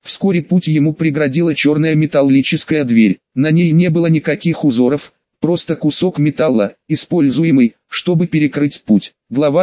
Вскоре путь ему преградила черная металлическая дверь. На ней не было никаких узоров, просто кусок металла, используемый, чтобы перекрыть путь. Глава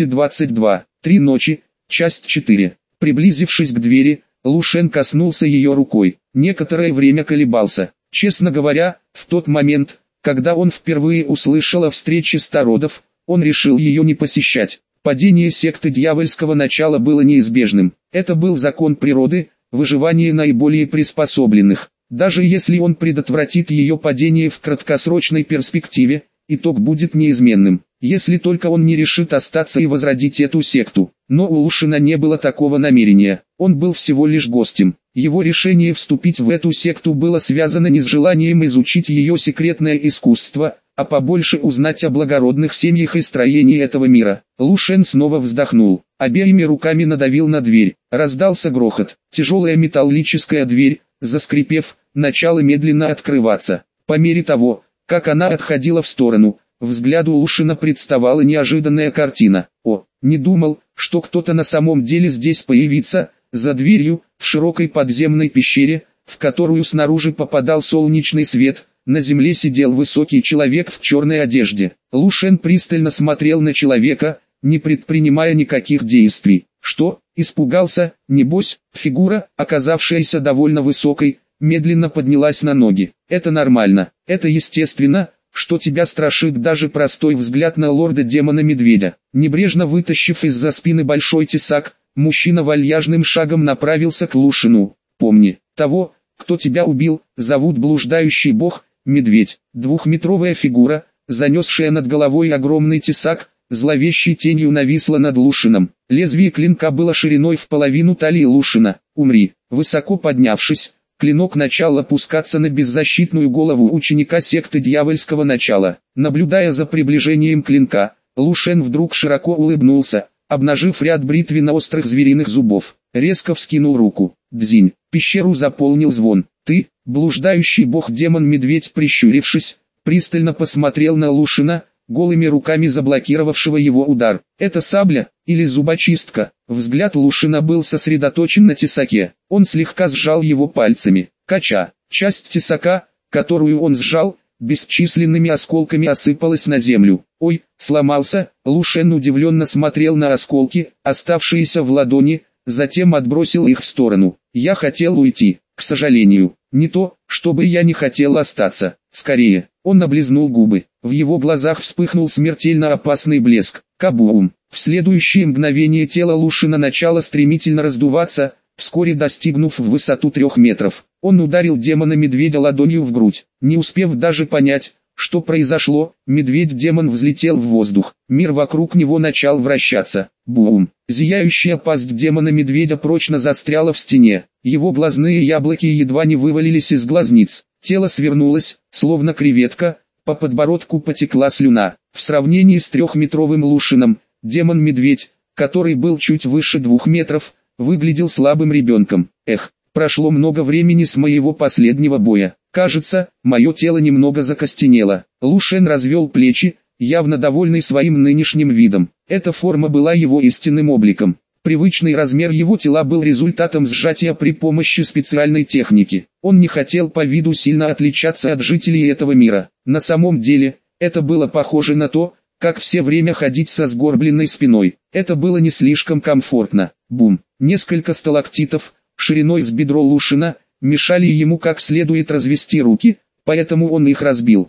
222. 3 ночи. Часть 4. Приблизившись к двери, Лу Шен коснулся ее рукой. Некоторое время колебался. Честно говоря, в тот момент, когда он впервые услышал о встрече стародов, он решил ее не посещать. Падение секты дьявольского начала было неизбежным. Это был закон природы, выживание наиболее приспособленных. Даже если он предотвратит ее падение в краткосрочной перспективе, итог будет неизменным. Если только он не решит остаться и возродить эту секту. Но у Лушина не было такого намерения. Он был всего лишь гостем. Его решение вступить в эту секту было связано не с желанием изучить ее секретное искусство, а побольше узнать о благородных семьях и строении этого мира. Лу Шен снова вздохнул, обеими руками надавил на дверь. Раздался грохот. Тяжелая металлическая дверь, заскрипев, начала медленно открываться. По мере того, как она отходила в сторону, взгляду Лу Шена представала неожиданная картина. О, не думал, что кто-то на самом деле здесь появится. За дверью, в широкой подземной пещере, в которую снаружи попадал солнечный свет, на земле сидел высокий человек в черной одежде. Лу Шен пристально смотрел на человека, не предпринимая никаких действий. Что, испугался? Небось, фигура, оказавшаяся довольно высокой, медленно поднялась на ноги. Это нормально, это естественно, что тебя страшит даже простой взгляд на лорда-демона-медведя. Небрежно вытащив из-за спины большой тесак, мужчина вальяжным шагом направился к Лу Шену. Помни, того, кто тебя убил, зовут блуждающий бог, медведь. Двухметровая фигура, занесшая над головой огромный тесак, зловещей тенью нависла над Лу Шеном. Лезвие клинка было шириной в половину талии Лу Шена. Умри. Высоко поднявшись, клинок начал опускаться на беззащитную голову ученика секты дьявольского начала. Наблюдая за приближением клинка, Лу Шен вдруг широко улыбнулся, обнажив ряд бритвенно-острых звериных зубов. Резко вскинул руку. Дзинь. Пещеру заполнил звон. Ты, блуждающий бог-демон-медведь, прищурившись, пристально посмотрел на Лу Шена, голыми руками заблокировавшего его удар. Это сабля, или зубочистка? Взгляд Лу Шена был сосредоточен на тесаке. Он слегка сжал его пальцами. Кача. Часть тесака, которую он сжал, бесчисленными осколками осыпалась на землю. Ой, сломался. Лу Шен удивленно смотрел на осколки, оставшиеся в ладони, затем отбросил их в сторону. Я хотел уйти, к сожалению. Не то, чтобы я не хотел остаться. Скорее, он облизнул губы. В его глазах вспыхнул смертельно опасный блеск. Кабум. В следующее мгновение тело Лу Шена начало стремительно раздуваться, вскоре достигнув в высоту 3 метров. Он ударил демона-медведя ладонью в грудь. Не успев даже понять, что произошло, медведь-демон взлетел в воздух. Мир вокруг него начал вращаться. Бум! Зияющая пасть демона-медведя прочно застряла в стене. Его глазные яблоки едва не вывалились из глазниц. Тело свернулось, словно креветка, по подбородку потекла слюна. В сравнении с 3-метровым Лу Шеном, демон-медведь, который был чуть выше 2 метров, выглядел слабым ребенком. Эх, прошло много времени с моего последнего боя. Кажется, мое тело немного закостенело. Лу Шен развел плечи, явно довольный своим нынешним видом. Эта форма была его истинным обликом. Привычный размер его тела был результатом сжатия при помощи специальной техники. Он не хотел по виду сильно отличаться от жителей этого мира. На самом деле, это было похоже на то, как все время ходить со сгорбленной спиной. Это было не слишком комфортно. Бум! Несколько сталактитов, шириной с бедро Лу Шена, мешали ему как следует развести руки, поэтому он их разбил.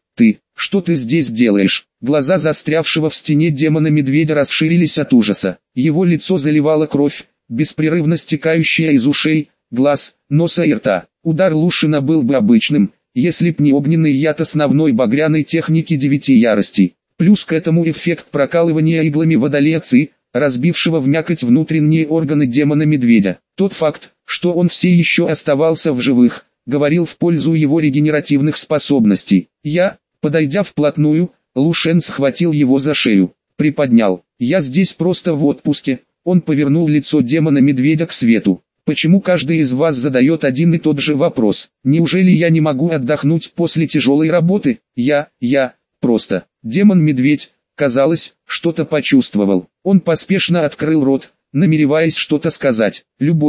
Что ты здесь делаешь? Глаза застрявшего в стене демона-медведя расширились от ужаса. Его лицо заливала кровь, беспрерывно стекающая из ушей, глаз, носа и рта. Удар Лу Шена был бы обычным, если б не огненный яд основной багряной техники 9 яростей. Плюс к этому эффект прокалывания иглами водолея Ци, разбившего в мякоть внутренние органы демона-медведя. Тот факт, что он все еще оставался в живых, говорил в пользу его регенеративных способностей. Подойдя вплотную, Лу Шен схватил его за шею, приподнял. «Я здесь просто в отпуске». Он повернул лицо демона-медведя к свету. «Почему каждый из вас задает один и тот же вопрос? Неужели я не могу отдохнуть после тяжелой работы? Просто...» Демон-медведь, казалось, что-то почувствовал. Он поспешно открыл рот, намереваясь что-то сказать. Любой,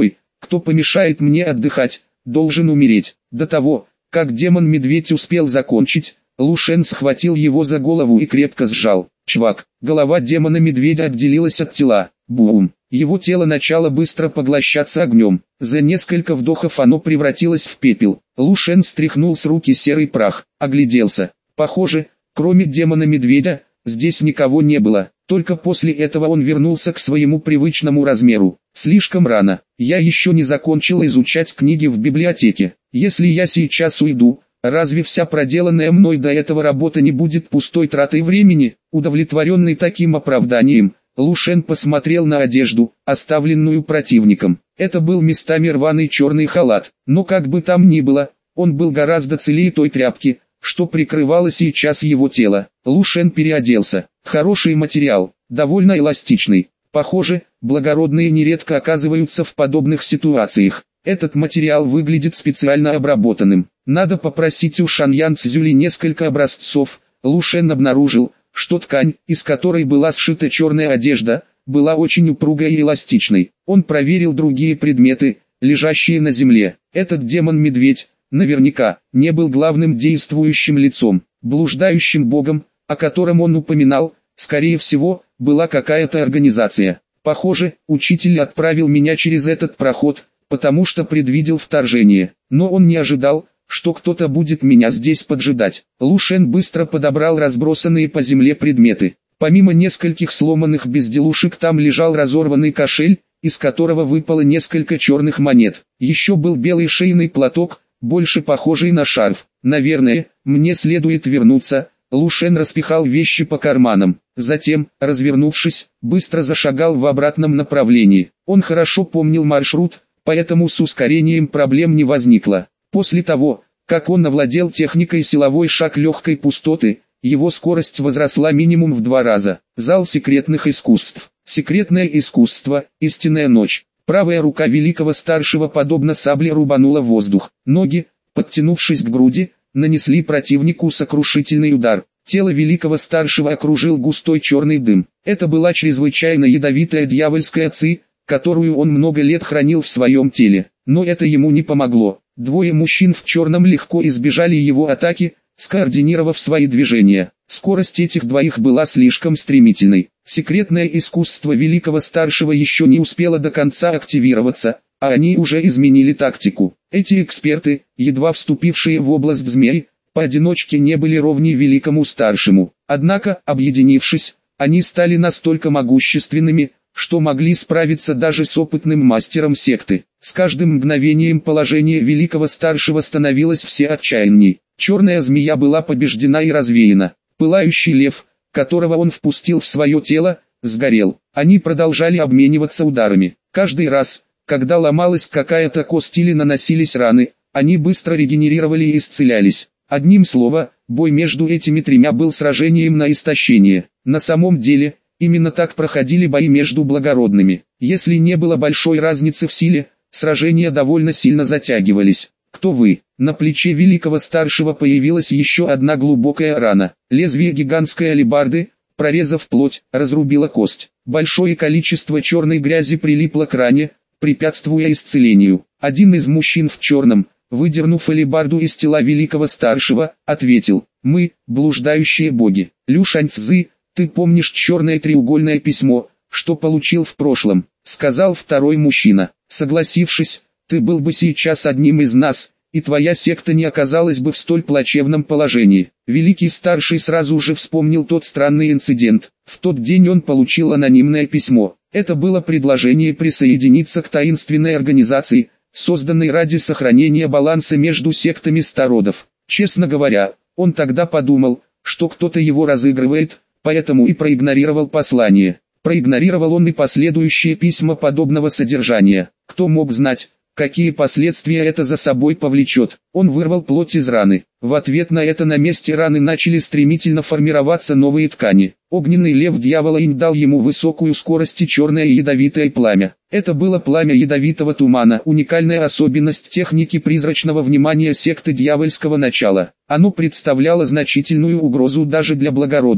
Кто помешает мне отдыхать, должен умереть. До того, как демон-медведь успел закончить, Лу Шен схватил его за голову и крепко сжал. Чвак, голова демона-медведя отделилась от тела. Бум! Его тело начало быстро поглощаться огнем. За несколько вдохов оно превратилось в пепел. Лу Шен стряхнул с руки серый прах, огляделся. Похоже, кроме демона-медведя, здесь никого не было. Только после этого он вернулся к своему привычному размеру. Слишком рано. Я еще не закончил изучать книги в библиотеке. Если я сейчас уйду, разве вся проделанная мной до этого работа не будет пустой тратой времени? Удовлетворенный таким оправданием, Лу Шен посмотрел на одежду, оставленную противником. Это был местами рваный черный халат, но как бы там ни было, он был гораздо целее той тряпки, что прикрывало сейчас его тело. Лу Шен переоделся. Хороший материал, довольно эластичный. Похоже, благородные нередко оказываются в подобных ситуациях. Этот материал выглядит специально обработанным. Надо попросить у Шаньян Цзюли несколько образцов. Лу Шен обнаружил, что ткань, из которой была сшита черная одежда, была очень упругой и эластичной. Он проверил другие предметы, лежащие на земле. Этот демон-медведь, наверняка, не был главным действующим лицом. Блуждающим богом, о котором он упоминал, скорее всего, была какая-то организация. Похоже, учитель отправил меня через этот проход, потому что предвидел вторжение. Но он не ожидал, что кто-то будет меня здесь поджидать. Лу Шен быстро подобрал разбросанные по земле предметы. Помимо нескольких сломанных безделушек там лежал разорванный кошель, из которого выпало несколько черных монет. Еще был белый шейный платок, больше похожий на шарф. Наверное, мне следует вернуться. Лу Шен распихал вещи по карманам. Затем, развернувшись, быстро зашагал в обратном направлении. Он хорошо помнил маршрут, поэтому с ускорением проблем не возникло. После того, как он овладел техникой силовой шаг легкой пустоты, его скорость возросла минимум в 2 раза. Зал секретных искусств. Секретное искусство, истинная ночь. Правая рука великого старшего подобно сабле рубанула воздух. Ноги, подтянувшись к груди, нанесли противнику сокрушительный удар. Тело великого старшего окружил густой черный дым. Это была чрезвычайно ядовитая дьявольская ци, которую он много лет хранил в своем теле. Но это ему не помогло. Двое мужчин в черном легко избежали его атаки, скоординировав свои движения. Скорость этих двоих была слишком стремительной. Секретное искусство великого старшего еще не успело до конца активироваться, а они уже изменили тактику. Эти эксперты, едва вступившие в область змей, поодиночке не были ровней великому старшему. Однако, объединившись, они стали настолько могущественными, что могли справиться даже с опытным мастером секты. С каждым мгновением положение великого старшего становилось все отчаянней. Черная змея была побеждена и развеяна. Пылающий лев, которого он впустил в свое тело, сгорел. Они продолжали обмениваться ударами. Каждый раз, когда ломалась какая-то кость или наносились раны, они быстро регенерировали и исцелялись. Одним словом, бой между этими тремя был сражением на истощение. На самом деле, именно так проходили бои между благородными. Если не было большой разницы в силе, сражения довольно сильно затягивались. «Кто вы?» На плече великого старшего появилась еще одна глубокая рана. Лезвие гигантской алебарды, прорезав плоть, разрубило кость. Большое количество черной грязи прилипло к ране, препятствуя исцелению. Один из мужчин в черном, выдернув алебарду из тела великого старшего, ответил: «Мы, блуждающие боги. Лю Шаньцзы, ты помнишь черное треугольное письмо, что получил в прошлом?» — сказал второй мужчина. «Согласившись, ты был бы сейчас одним из нас, и твоя секта не оказалась бы в столь плачевном положении». Великий старший сразу же вспомнил тот странный инцидент. В тот день он получил анонимное письмо. Это было предложение присоединиться к таинственной организации, созданной ради сохранения баланса между сектами стародов. Честно говоря, он тогда подумал, что кто-то его разыгрывает, поэтому и проигнорировал послание. Проигнорировал он и последующие письма подобного содержания. Кто мог знать, какие последствия это за собой повлечет? Он вырвал плоть из раны. В ответ на это на месте раны начали стремительно формироваться новые ткани. Огненный лев дьявола Инь дал ему высокую скорость и черное и ядовитое пламя. Это было пламя ядовитого тумана, уникальная особенность техники призрачного внимания секты дьявольского начала. Оно представляло значительную угрозу даже для благородных.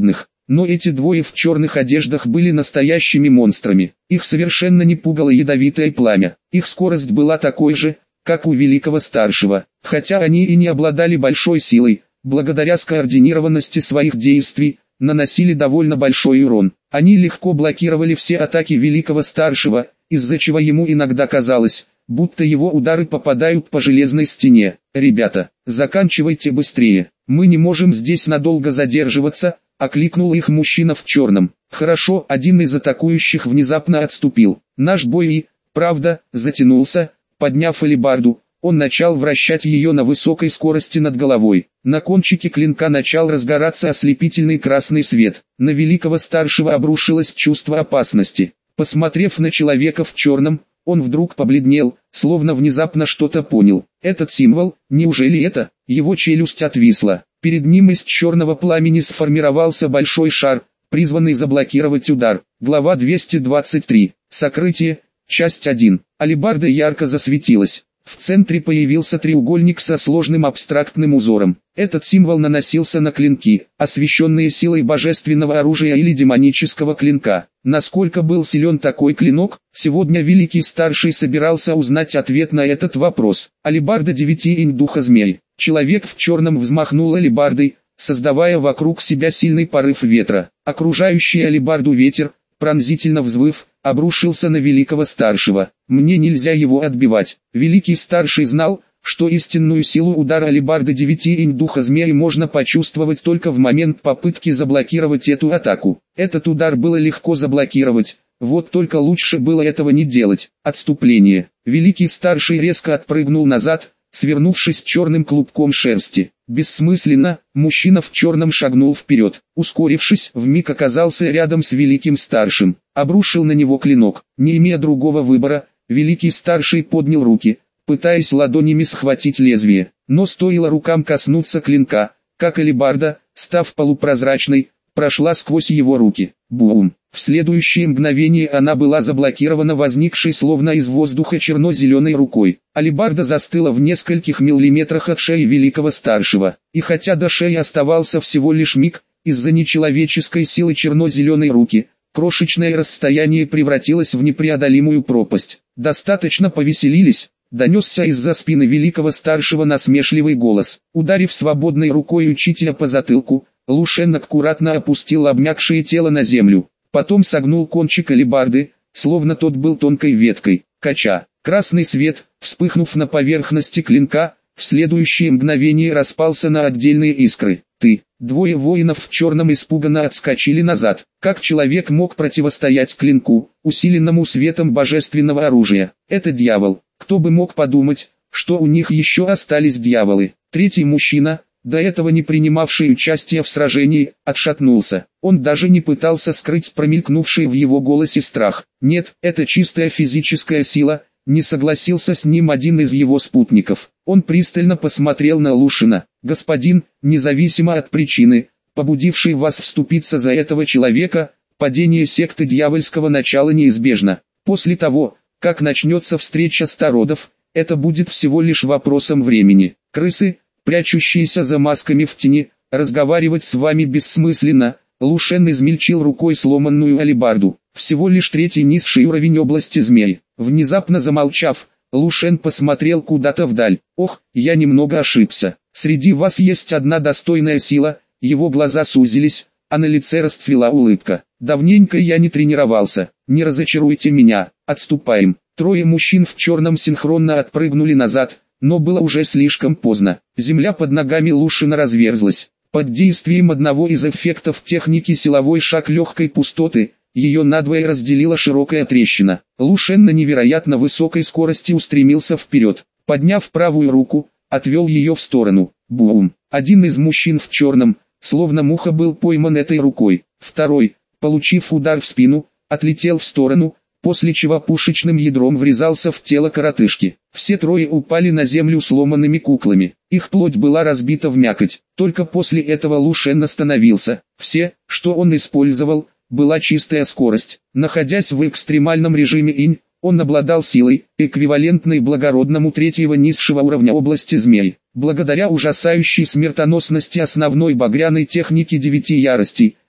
Но эти двое в черных одеждах были настоящими монстрами. Их совершенно не пугало ядовитое пламя. Их скорость была такой же, как у великого старшего. Хотя они и не обладали большой силой, благодаря скоординированности своих действий, наносили довольно большой урон. Они легко блокировали все атаки великого старшего, из-за чего ему иногда казалось, будто его удары попадают по железной стене. «Ребята, заканчивайте быстрее, мы не можем здесь надолго задерживаться», — окликнул их мужчина в черном. «Хорошо», — один из атакующих внезапно отступил. Наш бой и, правда, затянулся. Подняв алебарду, он начал вращать ее на высокой скорости над головой. На кончике клинка начал разгораться ослепительный красный свет. На великого старшего обрушилось чувство опасности. Посмотрев на человека в черном, он вдруг побледнел, словно внезапно что-то понял. Этот символ, неужели это? Его челюсть отвисла. Перед ним из черного пламени сформировался большой шар, призванный заблокировать удар. Глава 223. Сокрытие. Часть 1. Алебарда ярко засветилась. В центре появился треугольник со сложным абстрактным узором. Этот символ наносился на клинки, освященные силой божественного оружия или демонического клинка. Насколько был силен такой клинок, сегодня Великий Старший собирался узнать ответ на этот вопрос. Алебарда 9 духа змей. Человек в черном взмахнул алебардой, создавая вокруг себя сильный порыв ветра. Окружающий алебарду ветер, пронзительно взвыв, обрушился на Великого Старшего. Мне нельзя его отбивать. Великий Старший знал, что истинную силу удара алебарды 9 духа змеи можно почувствовать только в момент попытки заблокировать эту атаку. Этот удар было легко заблокировать, вот только лучше было этого не делать. Отступление. Великий Старший резко отпрыгнул назад, свернувшись черным клубком шерсти. Бессмысленно, мужчина в черном шагнул вперед. Ускорившись, вмиг оказался рядом с Великим Старшим. Обрушил на него клинок. Не имея другого выбора, Великий Старший поднял руки, пытаясь ладонями схватить лезвие. Но стоило рукам коснуться клинка, как алебарда, став полупрозрачной, прошла сквозь его руки. Бум! В следующее мгновение она была заблокирована возникшей словно из воздуха черно-зеленой рукой. Алебарда застыла в нескольких миллиметрах от шеи Великого Старшего. И хотя до шеи оставался всего лишь миг, из-за нечеловеческой силы черно-зеленой руки, крошечное расстояние превратилось в непреодолимую пропасть. «Достаточно повеселились», — донесся из-за спины Великого Старшего насмешливый голос. Ударив свободной рукой учителя по затылку, Лу Шен аккуратно опустил обмякшее тело на землю. Потом согнул кончик алебарды, словно тот был тонкой веткой. Кача. Красный свет, вспыхнув на поверхности клинка, в следующее мгновение распался на отдельные искры. Двое воинов в черном испуганно отскочили назад. Как человек мог противостоять клинку, усиленному светом божественного оружия? Это дьявол. Кто бы мог подумать, что у них еще остались дьяволы? Третий мужчина, до этого не принимавший участие в сражении, отшатнулся. Он даже не пытался скрыть промелькнувший в его голосе страх. Нет, это чистая физическая сила, не согласился с ним один из его спутников. Он пристально посмотрел на Лушина. «Господин, независимо от причины, побудившей вас вступиться за этого человека, падение секты дьявольского начала неизбежно. После того, как начнется встреча стародов, это будет всего лишь вопросом времени. Крысы, прячущиеся за масками в тени, разговаривать с вами бессмысленно». Лу Шен измельчил рукой сломанную алебарду. Всего лишь третий низший уровень области змей. Внезапно замолчав, Лу Шен посмотрел куда-то вдаль. «Ох, я немного ошибся. Среди вас есть одна достойная сила». Его глаза сузились, а на лице расцвела улыбка. «Давненько я не тренировался. Не разочаруйте меня. Отступаем». Трое мужчин в черном синхронно отпрыгнули назад, но было уже слишком поздно. Земля под ногами Лушина разверзлась. Под действием одного из эффектов техники силовой шаг легкой пустоты, ее надвое разделила широкая трещина. Лу Шен на невероятно высокой скорости устремился вперед. Подняв правую руку, отвел ее в сторону. Бум! Один из мужчин в черном, словно муха, был пойман этой рукой. Второй, получив удар в спину, отлетел в сторону, после чего пушечным ядром врезался в тело коротышки. Все трое упали на землю сломанными куклами. Их плоть была разбита в мякоть. Только после этого Лу Шен остановился. Все, что он использовал, была чистая скорость. Находясь в экстремальном режиме инь, он обладал силой, эквивалентной благородному третьего низшего уровня области змей. Благодаря ужасающей смертоносности основной багряной техники 9 яростей,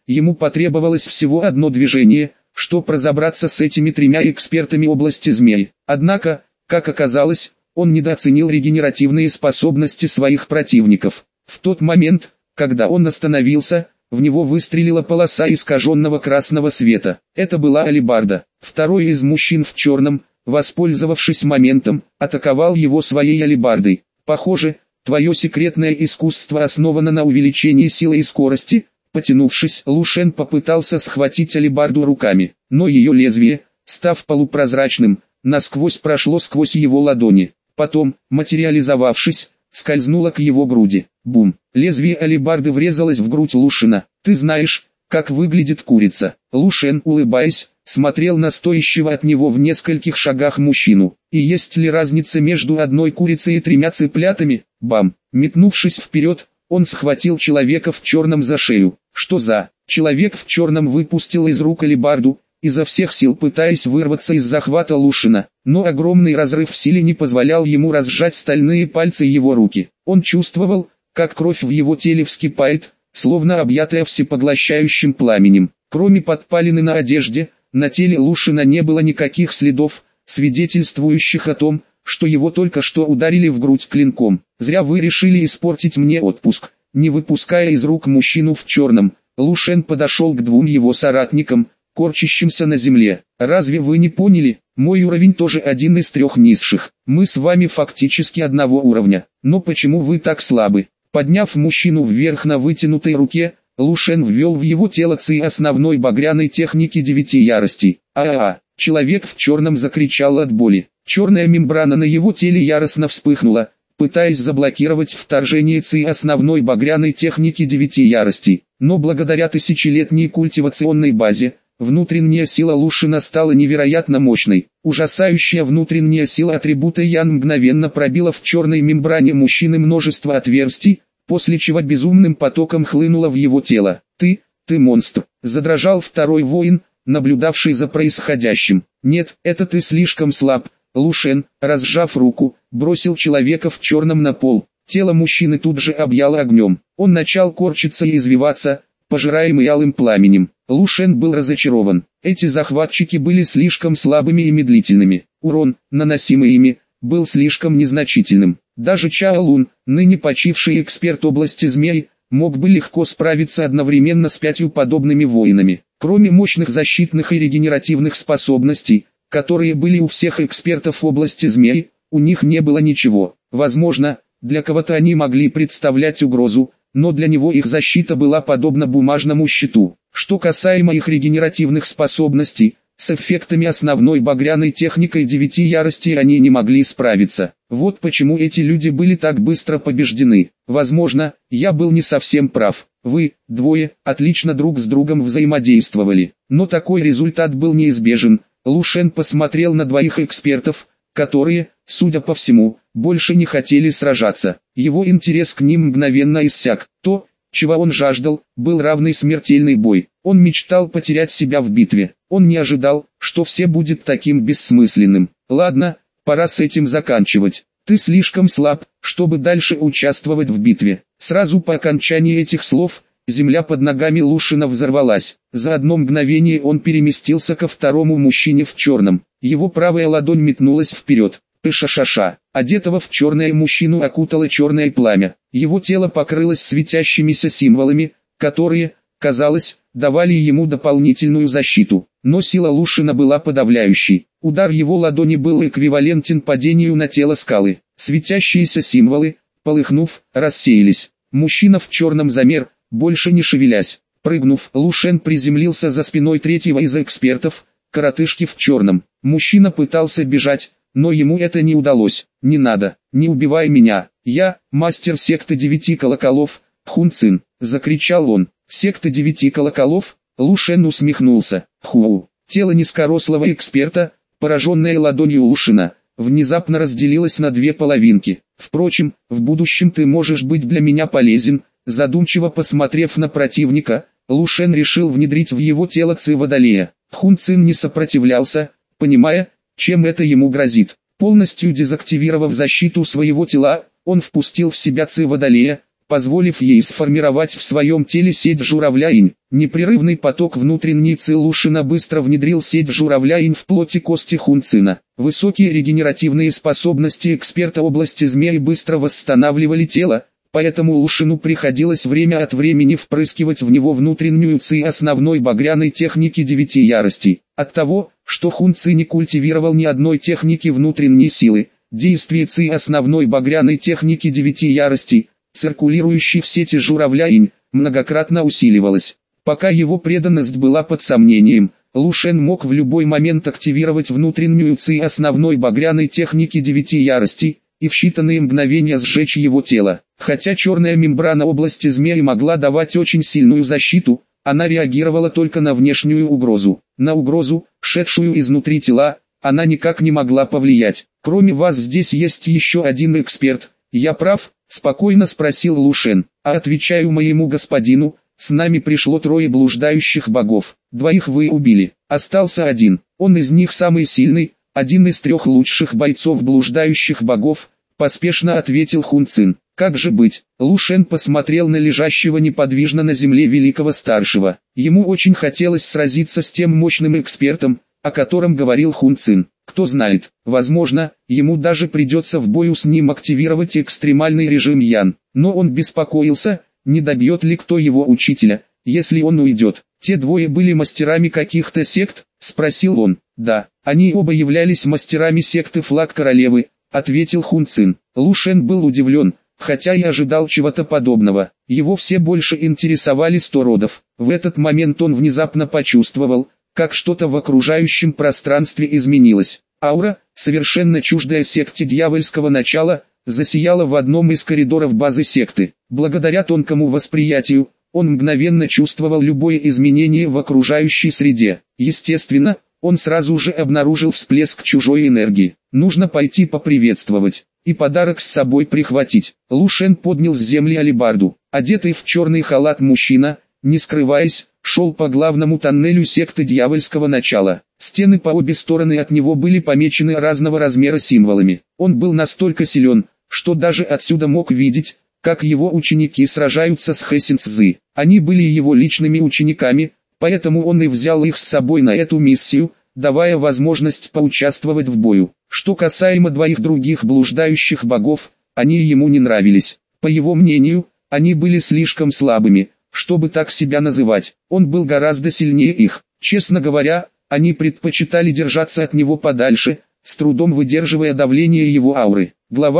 ему потребовалось всего одно движение, чтобы разобраться с этими тремя экспертами области змей. Однако, как оказалось, он недооценил регенеративные способности своих противников. В тот момент, когда он остановился, в него выстрелила полоса искаженного красного света. Это была алебарда. Второй из мужчин в черном, воспользовавшись моментом, атаковал его своей алебардой. Похоже, твое секретное искусство основано на увеличении силы и скорости. Потянувшись, Лу Шен попытался схватить алебарду руками, но ее лезвие, став полупрозрачным, насквозь прошло сквозь его ладони. Потом, материализовавшись, скользнуло к его груди. Бум! Лезвие алебарды врезалось в грудь Лу Шена. «Ты знаешь, как выглядит курица?» Лу Шен, улыбаясь, смотрел на стоящего от него в нескольких шагах мужчину. «И есть ли разница между одной курицей и тремя цыплятами?» Бам! Метнувшись вперед, он схватил человека в черном за шею. «Что за...» Человек в черном выпустил из рук алебарду, изо всех сил пытаясь вырваться из захвата Лу Шена, но огромный разрыв в силе не позволял ему разжать стальные пальцы его руки. Он чувствовал, как кровь в его теле вскипает, словно объятая всепоглощающим пламенем. Кроме подпалины на одежде, на теле Лу Шена не было никаких следов, свидетельствующих о том, что его только что ударили в грудь клинком. «Зря вы решили испортить мне отпуск». Не выпуская из рук мужчину в черном, Лу Шен подошел к двум его соратникам, корчащимся на земле. «Разве вы не поняли? Мой уровень тоже один из трех низших. Мы с вами фактически одного уровня. Но почему вы так слабы?» Подняв мужчину вверх на вытянутой руке, Лу Шен ввел в его тело ци основной багряной техники 9 яростей. Человек в черном закричал от боли. Черная мембрана на его теле яростно вспыхнула, пытаясь заблокировать вторжение ци основной багряной техники 9 яростей. Но благодаря тысячелетней культивационной базе, внутренняя сила Лу Шена стала невероятно мощной. Ужасающая внутренняя сила атрибута Ян мгновенно пробила в черной мембране мужчины множество отверстий, после чего безумным потоком хлынула в его тело. Ты монстр!» Задрожал второй воин, наблюдавший за происходящим. «Нет, это ты слишком слаб». Лу Шен, разжав руку, бросил человека в черном на пол. Тело мужчины тут же объяло огнем. Он начал корчиться и извиваться, пожираемый алым пламенем. Лу Шен был разочарован. Эти захватчики были слишком слабыми и медлительными. Урон, наносимый ими, был слишком незначительным. Даже Чао Лун, ныне почивший эксперт области змей, мог бы легко справиться одновременно с 5 подобными воинами. Кроме мощных защитных и регенеративных способностей, которые были у всех экспертов области змей, у них не было ничего. Возможно, для кого-то они могли представлять угрозу, но для него их защита была подобна бумажному щиту. Что касаемо их регенеративных способностей, с эффектами основной багряной техникой 9 яростей они не могли справиться. Вот почему эти люди были так быстро побеждены. Возможно, я был не совсем прав. Вы, двое, отлично друг с другом взаимодействовали. Но такой результат был неизбежен. Лу Шен посмотрел на двоих экспертов, которые, судя по всему, больше не хотели сражаться. Его интерес к ним мгновенно иссяк. То, чего он жаждал, был равный смертельный бой. Он мечтал потерять себя в битве. Он не ожидал, что все будет таким бессмысленным. «Ладно, пора с этим заканчивать. Ты слишком слаб, чтобы дальше участвовать в битве». Сразу по окончании этих слов, земля под ногами Лу Шена взорвалась. За одно мгновение он переместился ко второму мужчине в черном. Его правая ладонь метнулась вперед. Пыша-ша-ша. Одетого в черное мужчину окутало черное пламя. Его тело покрылось светящимися символами, которые, казалось, давали ему дополнительную защиту. Но сила Лу Шена была подавляющей. Удар его ладони был эквивалентен падению на тело скалы. Светящиеся символы, полыхнув, рассеялись. Мужчина в черном замер, больше не шевелясь. Прыгнув, Лу Шен приземлился за спиной третьего из экспертов, коротышки в черном. Мужчина пытался бежать, но ему это не удалось. «Не надо, не убивай меня, я, мастер секты 9 колоколов, Хун Цин», — закричал он. «Секта 9 колоколов?» Лу Шен усмехнулся. Тело низкорослого эксперта, пораженное ладонью Лу Шена, внезапно разделилось на две половинки. «Впрочем, в будущем ты можешь быть для меня полезен». Задумчиво посмотрев на противника, Лу Шен решил внедрить в его тело ци Водолея. Хун Цин не сопротивлялся, понимая, чем это ему грозит. Полностью дезактивировав защиту своего тела, он впустил в себя ци Водолея, позволив ей сформировать в своем теле сеть журавля инь. Непрерывный поток внутренней ци Лушина быстро внедрил сеть журавля-инь в плоти кости Хун Цина. Высокие регенеративные способности эксперта области змеи быстро восстанавливали тело, поэтому Лушину приходилось время от времени впрыскивать в него внутреннюю ци основной багряной техники 9 яростей. От того, что Хун Ци не культивировал ни одной техники внутренней силы, действие ци основной багряной техники 9 яростей, циркулирующей в сети журавля-инь, многократно усиливалось. Пока его преданность была под сомнением, Лушен мог в любой момент активировать внутреннюю ци основной багряной техники 9 яростей, и в считанные мгновения сжечь его тело. Хотя черная мембрана области змеи могла давать очень сильную защиту, она реагировала только на внешнюю угрозу. На угрозу, шедшую изнутри тела, она никак не могла повлиять. «Кроме вас здесь есть еще один эксперт, я прав?» – спокойно спросил Лушен. «А отвечаю моему господину, с нами пришло 3 блуждающих богов, 2 вы убили, остался один, он из них самый сильный, один из 3 лучших бойцов блуждающих богов», – поспешно ответил Хун Цин. «Как же быть?» Лушен посмотрел на лежащего неподвижно на земле великого старшего. Ему очень хотелось сразиться с тем мощным экспертом, о котором говорил Хун Цин. Кто знает, возможно, ему даже придется в бою с ним активировать экстремальный режим Ян. Но он беспокоился, не добьет ли кто его учителя, если он уйдет. «Те 2 были мастерами каких-то сект?» – спросил он. «Да, они оба являлись мастерами секты Флаг Королевы», – ответил Хун Цин. Лушен был удивлен, хотя и ожидал чего-то подобного. Его все больше интересовали 100 родов. В этот момент он внезапно почувствовал, как что-то в окружающем пространстве изменилось. Аура, совершенно чуждая секте дьявольского начала, засияла в одном из коридоров базы секты. Благодаря тонкому восприятию, он мгновенно чувствовал любое изменение в окружающей среде. Естественно, он сразу же обнаружил всплеск чужой энергии. Нужно пойти поприветствовать и подарок с собой прихватить. Лушен поднял с земли алебарду. Одетый в черный халат мужчина, не скрываясь, шел по главному тоннелю секты дьявольского начала. Стены по обе стороны от него были помечены разного размера символами. Он был настолько силен, что даже отсюда мог видеть, как его ученики сражаются с Хэсин Цзы. Они были его личными учениками, поэтому он и взял их с собой на эту миссию, давая возможность поучаствовать в бою. Что касаемо 2 других блуждающих богов, они ему не нравились. По его мнению, они были слишком слабыми, чтобы так себя называть. Он был гораздо сильнее их. Честно говоря, они предпочитали держаться от него подальше, с трудом выдерживая давление его ауры. Глава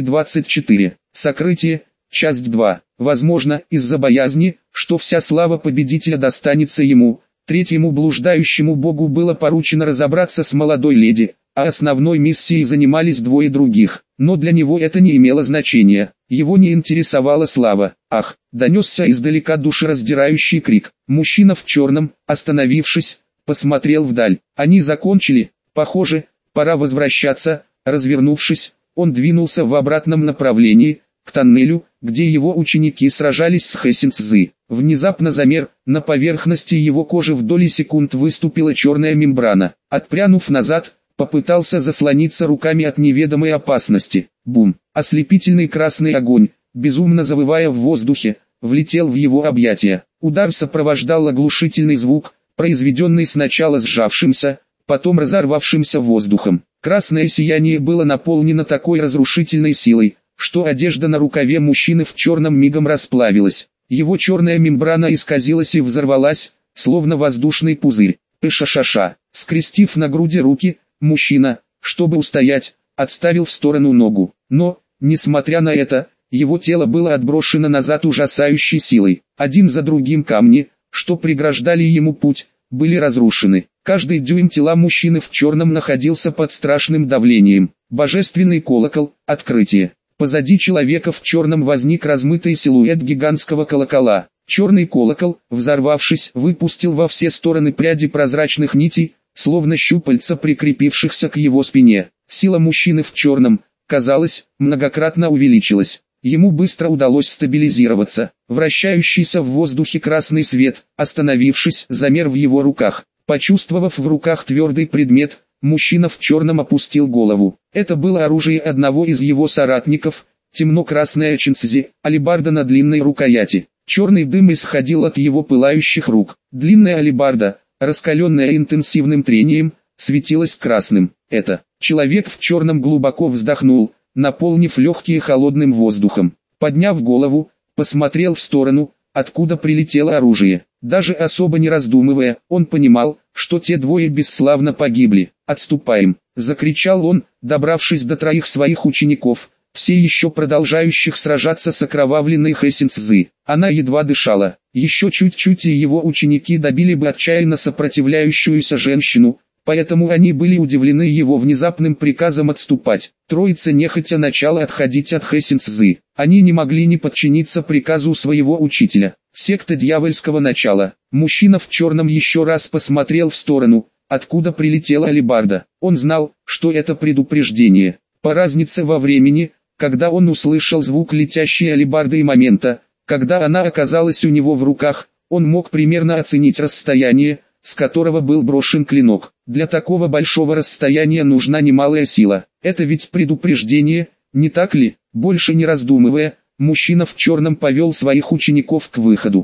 224. Сокрытие. Часть 2. Возможно, из-за боязни, что вся слава победителя достанется ему, 3-му блуждающему богу было поручено разобраться с молодой леди, а основной миссией занимались 2 других. Но для него это не имело значения. Его не интересовала слава. «Ах!» – донесся издалека душераздирающий крик. Мужчина в черном, остановившись, посмотрел вдаль. Они закончили. Похоже, пора возвращаться. Развернувшись, он двинулся в обратном направлении, к тоннелю, где его ученики сражались с Хэсин Цзы. Внезапно замер, на поверхности его кожи в доли секунд выступила черная мембрана. Отпрянув назад, попытался заслониться руками от неведомой опасности. Бум! Ослепительный красный огонь, безумно завывая в воздухе, влетел в его объятия. Удар сопровождал оглушительный звук, произведенный сначала сжавшимся, потом разорвавшимся воздухом. Красное сияние было наполнено такой разрушительной силой, что одежда на рукаве мужчины в черном мигом расплавилась. Его черная мембрана исказилась и взорвалась, словно воздушный пузырь. Пышашаша. Скрестив на груди руки, мужчина, чтобы устоять, отставил в сторону ногу. Но, несмотря на это, его тело было отброшено назад ужасающей силой. Один за другим камни, что преграждали ему путь, были разрушены. Каждый дюйм тела мужчины в черном находился под страшным давлением. Божественный колокол, открытие. Позади человека в черном возник размытый силуэт гигантского колокола. Черный колокол, взорвавшись, выпустил во все стороны пряди прозрачных нитей, словно щупальца прикрепившихся к его спине. Сила мужчины в черном, казалось, многократно увеличилась. Ему быстро удалось стабилизироваться. Вращающийся в воздухе красный свет, остановившись, замер в его руках. Почувствовав в руках твердый предмет, мужчина в черном опустил голову. Это было оружие одного из его соратников, темно-красная чинцзи, алебарда на длинной рукояти. Черный дым исходил от его пылающих рук. Длинная алебарда, раскаленная интенсивным трением, светилась красным. Это человек в черном глубоко вздохнул, наполнив легкие холодным воздухом. Подняв голову, посмотрел в сторону, откуда прилетело оружие. Даже особо не раздумывая, он понимал, что те двое бесславно погибли. «Отступаем!» — закричал он, добравшись до троих своих учеников, все еще продолжающих сражаться с окровавленной Хэсин Цзы. Она едва дышала. Еще чуть-чуть и его ученики добили бы отчаянно сопротивляющуюся женщину, поэтому они были удивлены его внезапным приказом отступать. Троица нехотя начала отходить от Хэсин Цзы. Они не могли не подчиниться приказу своего учителя. Секта дьявольского начала. Мужчина в черном еще раз посмотрел в сторону, откуда прилетела алебарда. Он знал, что это предупреждение. По разнице во времени, когда он услышал звук летящей алебарды и момента, когда она оказалась у него в руках, он мог примерно оценить расстояние, с которого был брошен клинок. Для такого большого расстояния нужна немалая сила. Это ведь предупреждение, не так ли? Больше не раздумывая, мужчина в черном повел своих учеников к выходу.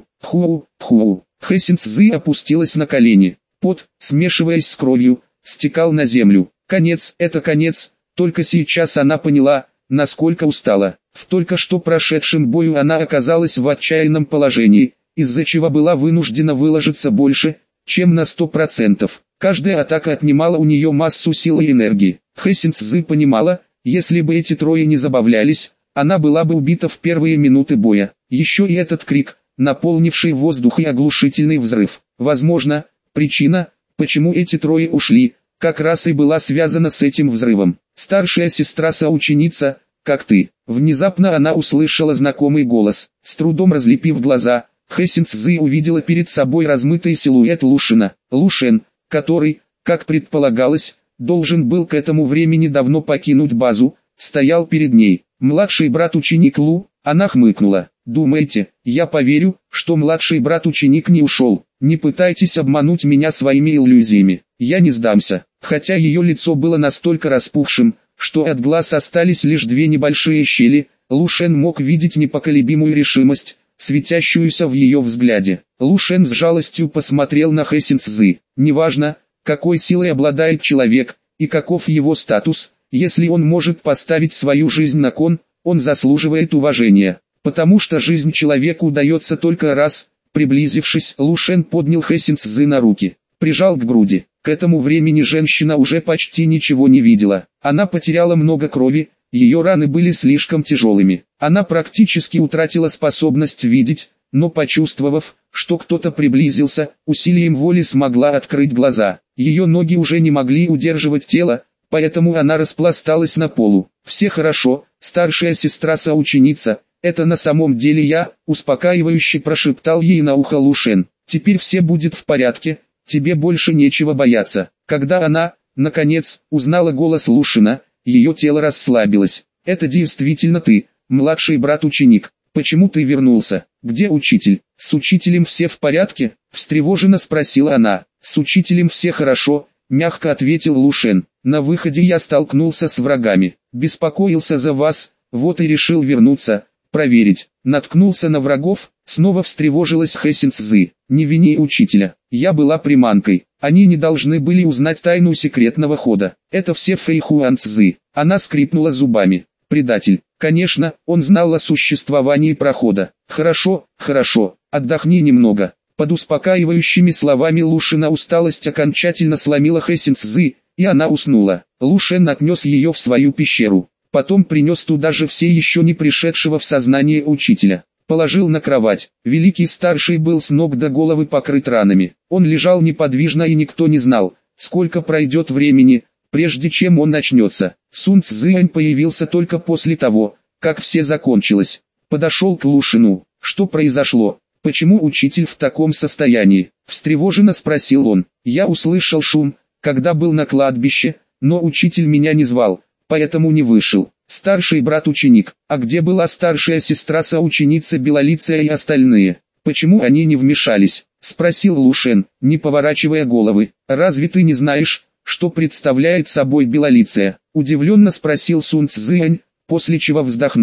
Ху. Хэсин Цзы опустилась на колени. Пот, смешиваясь с кровью, стекал на землю. Конец, это конец. Только сейчас она поняла, насколько устала. В только что прошедшем бою она оказалась в отчаянном положении, из-за чего была вынуждена выложиться больше, чем на 100%. Каждая атака отнимала у нее массу сил и энергии. Хэсин Цзы понимала, если бы эти трое не забавлялись, она была бы убита в первые минуты боя. Еще и этот крик, наполнивший воздух и оглушительный взрыв. Возможно, причина, почему эти трое ушли, как раз и была связана с этим взрывом. «Старшая сестра-соученица, как ты?» Внезапно она услышала знакомый голос. С трудом разлепив глаза, Хэсин Цзы увидела перед собой размытый силуэт Лушена. Лушен, который, как предполагалось, должен был к этому времени давно покинуть базу, стоял перед ней. Младший брат-ученик Лу, она хмыкнула. «Думаете, я поверю, что младший брат-ученик не ушел? Не пытайтесь обмануть меня своими иллюзиями. Я не сдамся». Хотя ее лицо было настолько распухшим, что от глаз остались лишь две небольшие щели, Лушен мог видеть непоколебимую решимость, светящуюся в ее взгляде. Лушен с жалостью посмотрел на Хэсин Цзы. Неважно, какой силой обладает человек, и каков его статус, если он может поставить свою жизнь на кон, он заслуживает уважения. Потому что жизнь человеку дается только раз. Приблизившись, Лушен поднял Хэсин Цзы на руки, прижал к груди. К этому времени женщина уже почти ничего не видела. Она потеряла много крови, ее раны были слишком тяжелыми. Она практически утратила способность видеть, но почувствовав, что кто-то приблизился, усилием воли смогла открыть глаза. Ее ноги уже не могли удерживать тело, поэтому она распласталась на полу. «Все хорошо, старшая сестра-соученица, это на самом деле я», успокаивающе прошептал ей на ухо Лушен. «Теперь все будет в порядке, тебе больше нечего бояться». Когда она, наконец, узнала голос Лушена, ее тело расслабилось. «Это действительно ты, младший брат-ученик. Почему ты вернулся? Где учитель?» «С учителем все в порядке?» – встревоженно спросила она. «С учителем все хорошо», – мягко ответил Лушен. «На выходе я столкнулся с врагами. Беспокоился за вас, вот и решил вернуться, проверить». Наткнулся на врагов, снова встревожилась Хэсин Цзы. «Не вини учителя, я была приманкой. Они не должны были узнать тайну секретного хода. Это все Фэйхуан Цзы». Она скрипнула зубами. «Предатель». Конечно, он знал о существовании прохода. «Хорошо, отдохни немного». Под успокаивающими словами Лушена усталость окончательно сломила Хэсин Цзы, и она уснула. Лушен отнес ее в свою пещеру. Потом принес туда же все еще не пришедшего в сознание учителя. Положил на кровать. Великий старший был с ног до головы покрыт ранами. Он лежал неподвижно и никто не знал, сколько пройдет времени, прежде чем он начнется. Сун Цзинь появился только после того, как все закончилось. Подошел к Лушену. «Что произошло? Почему учитель в таком состоянии?» Встревоженно спросил он. «Я услышал шум, когда был на кладбище, но учитель меня не звал, поэтому не вышел». «Старший брат-ученик, а где была старшая сестра-соученица Белолицая и остальные? Почему они не вмешались?» — спросил Лушен, не поворачивая головы. «Разве ты не знаешь, что представляет собой Белолицая?» — удивленно спросил Сун Цзинь, после чего вздохнул.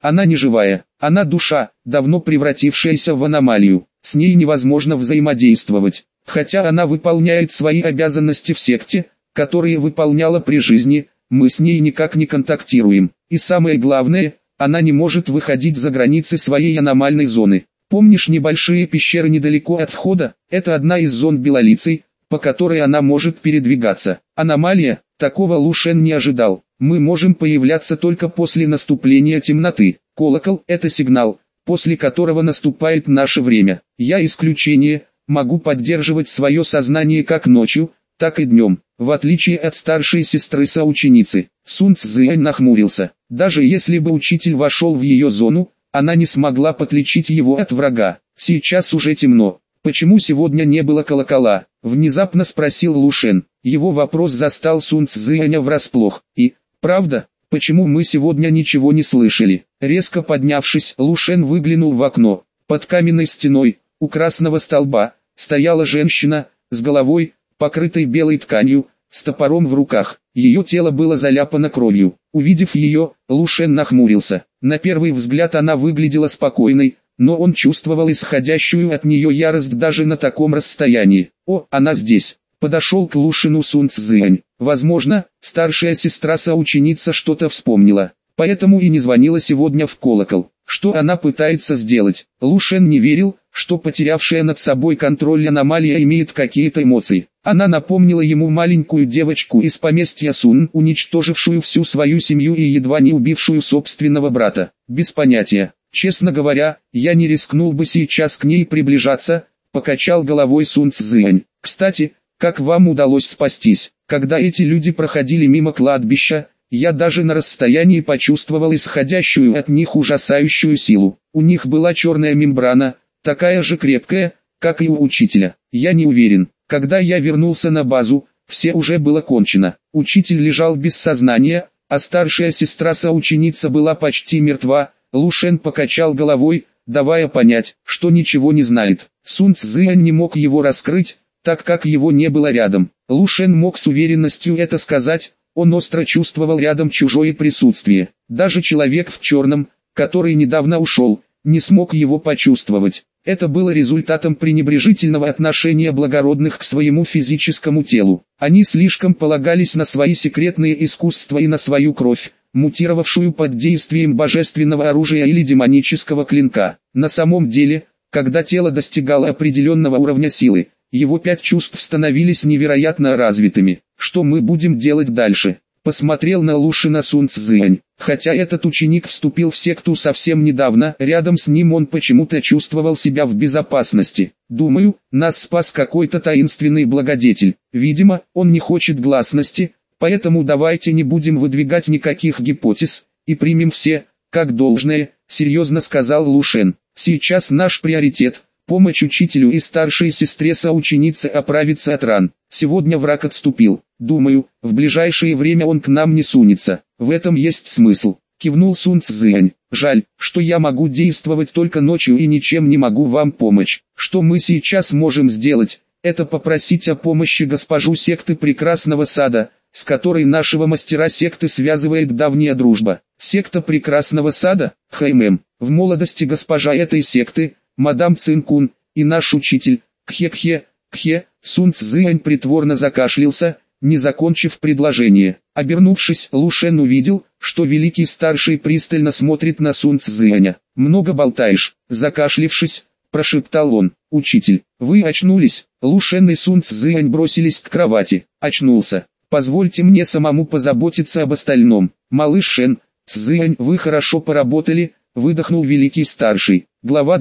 Она не живая, она душа, давно превратившаяся в аномалию. С ней невозможно взаимодействовать, хотя она выполняет свои обязанности в секте, которые выполняла при жизни, мы с ней никак не контактируем. И самое главное, она не может выходить за границы своей аномальной зоны. Помнишь небольшие пещеры недалеко от входа? Это одна из зон белолицей, по которой она может передвигаться. Аномалия, такого Лу Шен не ожидал. Мы можем появляться только после наступления темноты. Колокол – это сигнал, после которого наступает наше время. Я исключение, могу поддерживать свое сознание как ночью, так и днем, в отличие от старшей сестры-соученицы. Сун Цзинь нахмурился. Даже если бы учитель вошел в ее зону, она не смогла отличить его от врага. Сейчас уже темно. Почему сегодня не было колокола? Внезапно спросил Лу Шен. Его вопрос застал Сун Цзиня врасплох. И, правда, почему мы сегодня ничего не слышали? Резко поднявшись, Лу Шен выглянул в окно. Под каменной стеной, у красного столба, стояла женщина, с головой, покрытой белой тканью, с топором в руках. Ее тело было заляпано кровью. Увидев ее, Лу Шен нахмурился. На первый взгляд она выглядела спокойной, но он чувствовал исходящую от нее ярость даже на таком расстоянии. «О, она здесь!» Подошел к Лу Шену Сун Цзинь. Возможно, старшая сестра-соученица что-то вспомнила, поэтому и не звонила сегодня в колокол. Что она пытается сделать? Лу Шен не верил, что потерявшая над собой контроль аномалия имеет какие-то эмоции. Она напомнила ему маленькую девочку из поместья Сун, уничтожившую всю свою семью и едва не убившую собственного брата. Без понятия. Честно говоря, я не рискнул бы сейчас к ней приближаться, покачал головой Сун Цзинь. Кстати, как вам удалось спастись? Когда эти люди проходили мимо кладбища, я даже на расстоянии почувствовал исходящую от них ужасающую силу. У них была черная мембрана, такая же крепкая, как и у учителя. Я не уверен. Когда я вернулся на базу, все уже было кончено. Учитель лежал без сознания, а старшая сестра-соученица была почти мертва. Лу Шен покачал головой, давая понять, что ничего не знает. Сун Цзинь не мог его раскрыть, так как его не было рядом. Лу Шен мог с уверенностью это сказать, он остро чувствовал рядом чужое присутствие. Даже человек в черном, который недавно ушел, не смог его почувствовать. Это было результатом пренебрежительного отношения благородных к своему физическому телу. Они слишком полагались на свои секретные искусства и на свою кровь, мутировавшую под действием божественного оружия или демонического клинка. На самом деле, когда тело достигало определенного уровня силы, его 5 чувств становились невероятно развитыми. Что мы будем делать дальше? Посмотрел на Лу Шена Сун Цзинь. Хотя этот ученик вступил в секту совсем недавно, рядом с ним он почему-то чувствовал себя в безопасности. Думаю, нас спас какой-то таинственный благодетель. Видимо, он не хочет гласности, поэтому давайте не будем выдвигать никаких гипотез, и примем все, как должное, серьезно сказал Лу Шен. Сейчас наш приоритет – помощь учителю и старшей сестре-соученице оправиться от ран. Сегодня враг отступил. Думаю, в ближайшее время он к нам не сунется. В этом есть смысл. Кивнул Сун Цзинь. Жаль, что я могу действовать только ночью и ничем не могу вам помочь. Что мы сейчас можем сделать, это попросить о помощи госпожу секты Прекрасного Сада, с которой нашего мастера секты связывает давняя дружба. Секта Прекрасного Сада, Хаймэм. В молодости госпожа этой секты, мадам Цинкун, и наш учитель, Кхе-Кхе, Сун Цзинь притворно закашлялся, не закончив предложение. Обернувшись, Лу Шен увидел, что великий старший пристально смотрит на Сун Цзиня. «Много болтаешь», закашлившись, прошептал он. «Учитель, вы очнулись?» Лу Шен и Сун Цзинь бросились к кровати. «Очнулся. Позвольте мне самому позаботиться об остальном». «Малыш Шен, Цзинь, вы хорошо поработали», выдохнул великий старший. Глава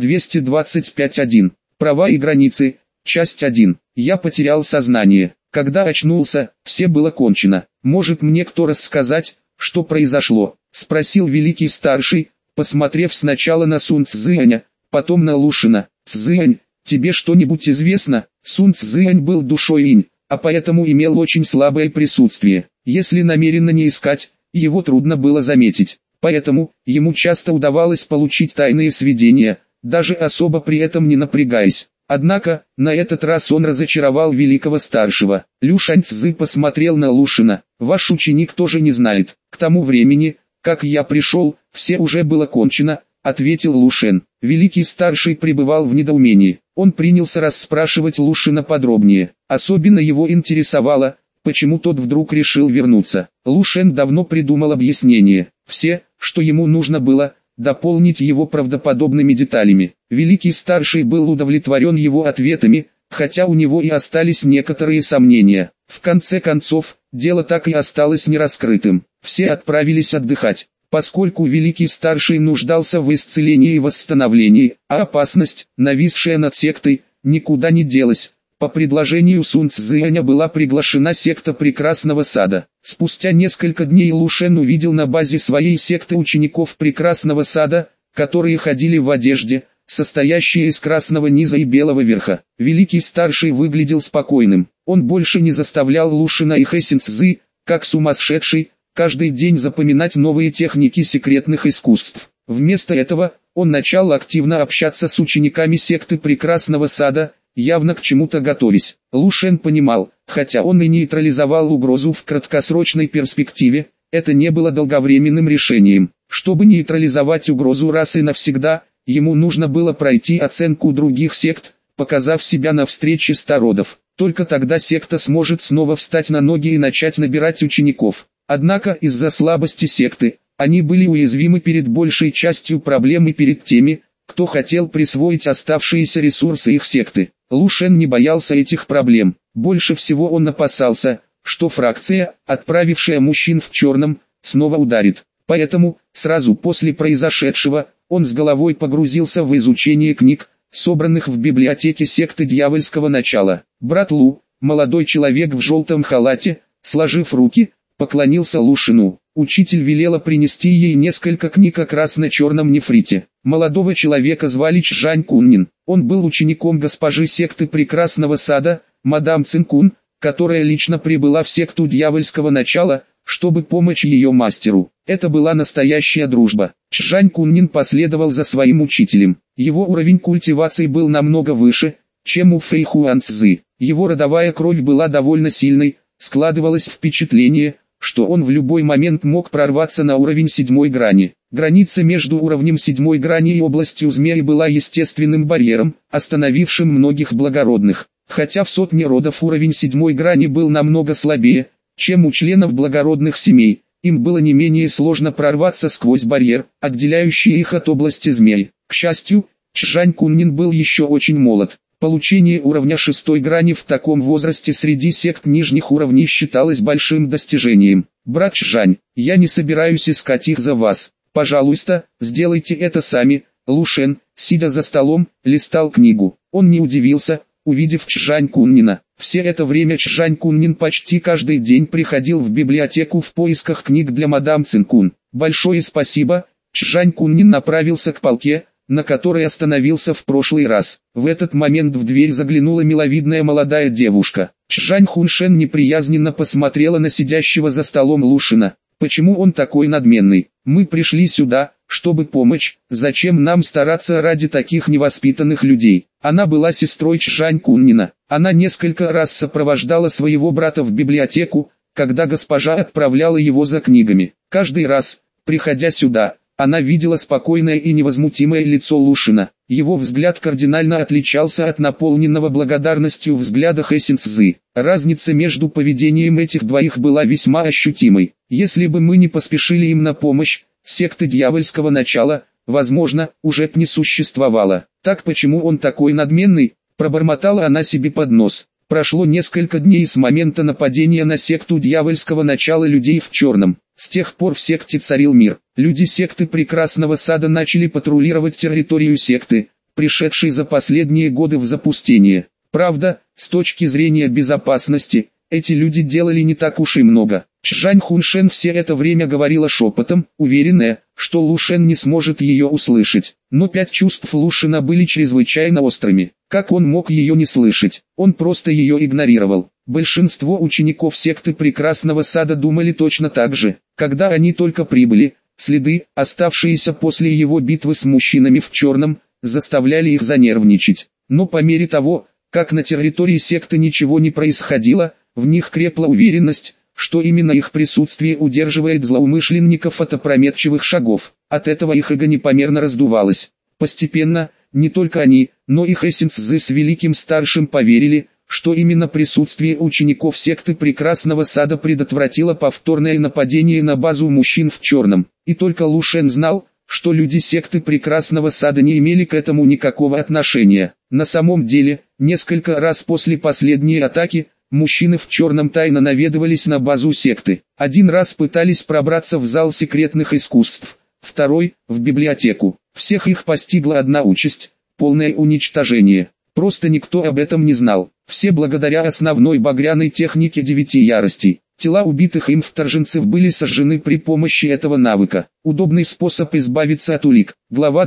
225.1. Права и границы. Часть 1. Я потерял сознание. Когда очнулся, все было кончено. «Может мне кто рассказать, что произошло?» — спросил великий старший, посмотрев сначала на Сун Цзиня, потом на Лу Шена. «Цзинь, тебе что-нибудь известно?» Сун Цзинь был душой инь, а поэтому имел очень слабое присутствие. Если намеренно не искать, его трудно было заметить. Поэтому, ему часто удавалось получить тайные сведения, даже особо при этом не напрягаясь. Однако, на этот раз он разочаровал великого старшего. Лю Шаньцзы посмотрел на Лу Шена. «Ваш ученик тоже не знает. К тому времени, Как я пришел, все уже было кончено, ответил Лушен. Великий старший пребывал в недоумении. Он принялся расспрашивать Лушена подробнее. Особенно его интересовало, почему тот вдруг решил вернуться. Лушен давно придумал объяснение. Все, что ему нужно было, дополнить его правдоподобными деталями. Великий старший был удовлетворен его ответами, хотя у него и остались некоторые сомнения. В конце концов, дело так и осталось нераскрытым. Все отправились отдыхать. Поскольку великий старший нуждался в исцелении и восстановлении, а опасность, нависшая над сектой, никуда не делась, по предложению Сун Цзэня была приглашена секта Прекрасного Сада. Спустя несколько дней Лушен увидел на базе своей секты учеников Прекрасного Сада, которые ходили в одежде, состоящей из красного низа и белого верха. Великий старший выглядел спокойным. Он больше не заставлял Лушена и Хэсин Цзы, как сумасшедший, каждый день запоминать новые техники секретных искусств. Вместо этого, он начал активно общаться с учениками секты Прекрасного Сада, явно к чему-то готовясь. Лушен понимал, хотя он и нейтрализовал угрозу в краткосрочной перспективе, это не было долговременным решением. Чтобы нейтрализовать угрозу раз и навсегда, ему нужно было пройти оценку других сект, показав себя на встрече стародов. Только тогда секта сможет снова встать на ноги и начать набирать учеников. Однако из-за слабости секты, они были уязвимы перед большей частью проблем и перед теми, кто хотел присвоить оставшиеся ресурсы их секты. Лушен не боялся этих проблем. Больше всего он опасался, что фракция, отправившая мужчин в черном, снова ударит. Поэтому, сразу после произошедшего, он с головой погрузился в изучение книг, собранных в библиотеке секты Дьявольского Начала. Брат Лу, молодой человек в желтом халате, сложив руки, поклонился Лушену. Учитель велела принести ей несколько книг о красно-черном нефрите. Молодого человека звали Чжань Куннин. Он был учеником госпожи секты Прекрасного Сада, мадам Цинкун, которая лично прибыла в секту Дьявольского Начала, чтобы помочь ее мастеру. Это была настоящая дружба. Чжань Куннин последовал за своим учителем. Его уровень культивации был намного выше, чем у Фэй Хуан Цзы. Его родовая кровь была довольно сильной, складывалось впечатление, что он в любой момент мог прорваться на уровень 7 грани. Граница между уровнем 7 грани и областью змеи была естественным барьером, остановившим многих благородных. Хотя в сотне родов уровень 7 грани был намного слабее, чем у членов благородных семей, им было не менее сложно прорваться сквозь барьер, отделяющий их от области змеи. К счастью, Чжань Куннин был еще очень молод. Получение уровня 6 грани в таком возрасте среди сект нижних уровней считалось большим достижением. «Брат Чжань, я не собираюсь искать их за вас. Пожалуйста, сделайте это сами». Лушен, сидя за столом, листал книгу. Он не удивился, увидев Чжань Куннина. Все это время Чжань Куннин почти каждый день приходил в библиотеку в поисках книг для мадам Цинкун. «Большое спасибо». Чжань Куннин направился к полке, на которой остановился в прошлый раз. В этот момент в дверь заглянула миловидная молодая девушка. Чжань Хуншен неприязненно посмотрела на сидящего за столом Лушена. «Почему он такой надменный? Мы пришли сюда, чтобы помочь, зачем нам стараться ради таких невоспитанных людей?» Она была сестрой Чжань Куннина. Она несколько раз сопровождала своего брата в библиотеку, когда госпожа отправляла его за книгами. Каждый раз, приходя сюда, она видела спокойное и невозмутимое лицо Лушена. Его взгляд кардинально отличался от наполненного благодарностью взгляда Хэсин Цзы. Разница между поведением этих двоих была весьма ощутимой. Если бы мы не поспешили им на помощь, секта Дьявольского Начала, возможно, уже б не существовала. Так почему он такой надменный? Пробормотала она себе под нос. Прошло несколько дней с момента нападения на секту Дьявольского Начала людей в черном. С тех пор в секте царил мир. Люди секты Прекрасного Сада начали патрулировать территорию секты, пришедшей за последние годы в запустение. Правда, с точки зрения безопасности, эти люди делали не так уж и много. Чжань Хуншен все это время говорила шепотом, уверенная, что Лушен не сможет ее услышать. Но 5 чувств Лушена были чрезвычайно острыми. Как он мог ее не слышать? Он просто ее игнорировал. Большинство учеников секты Прекрасного Сада думали точно так же. Когда они только прибыли, следы, оставшиеся после его битвы с мужчинами в черном, заставляли их занервничать. Но по мере того, как на территории секты ничего не происходило, в них крепла уверенность, что именно их присутствие удерживает злоумышленников от опрометчивых шагов. От этого их эго непомерно раздувалось. Постепенно, не только они, но и Хэссинцзы с Великим Старшим поверили, что именно присутствие учеников секты Прекрасного Сада предотвратило повторное нападение на базу мужчин в черном. И только Лу Шен знал, что люди секты Прекрасного Сада не имели к этому никакого отношения. На самом деле, несколько раз после последней атаки, мужчины в черном тайно наведывались на базу секты. Один раз пытались пробраться в зал секретных искусств, второй – в библиотеку. Всех их постигла одна участь – полное уничтожение. Просто никто об этом не знал. Все благодаря основной багряной технике 9 яростей. Тела убитых им вторженцев были сожжены при помощи этого навыка. Удобный способ избавиться от улик. Глава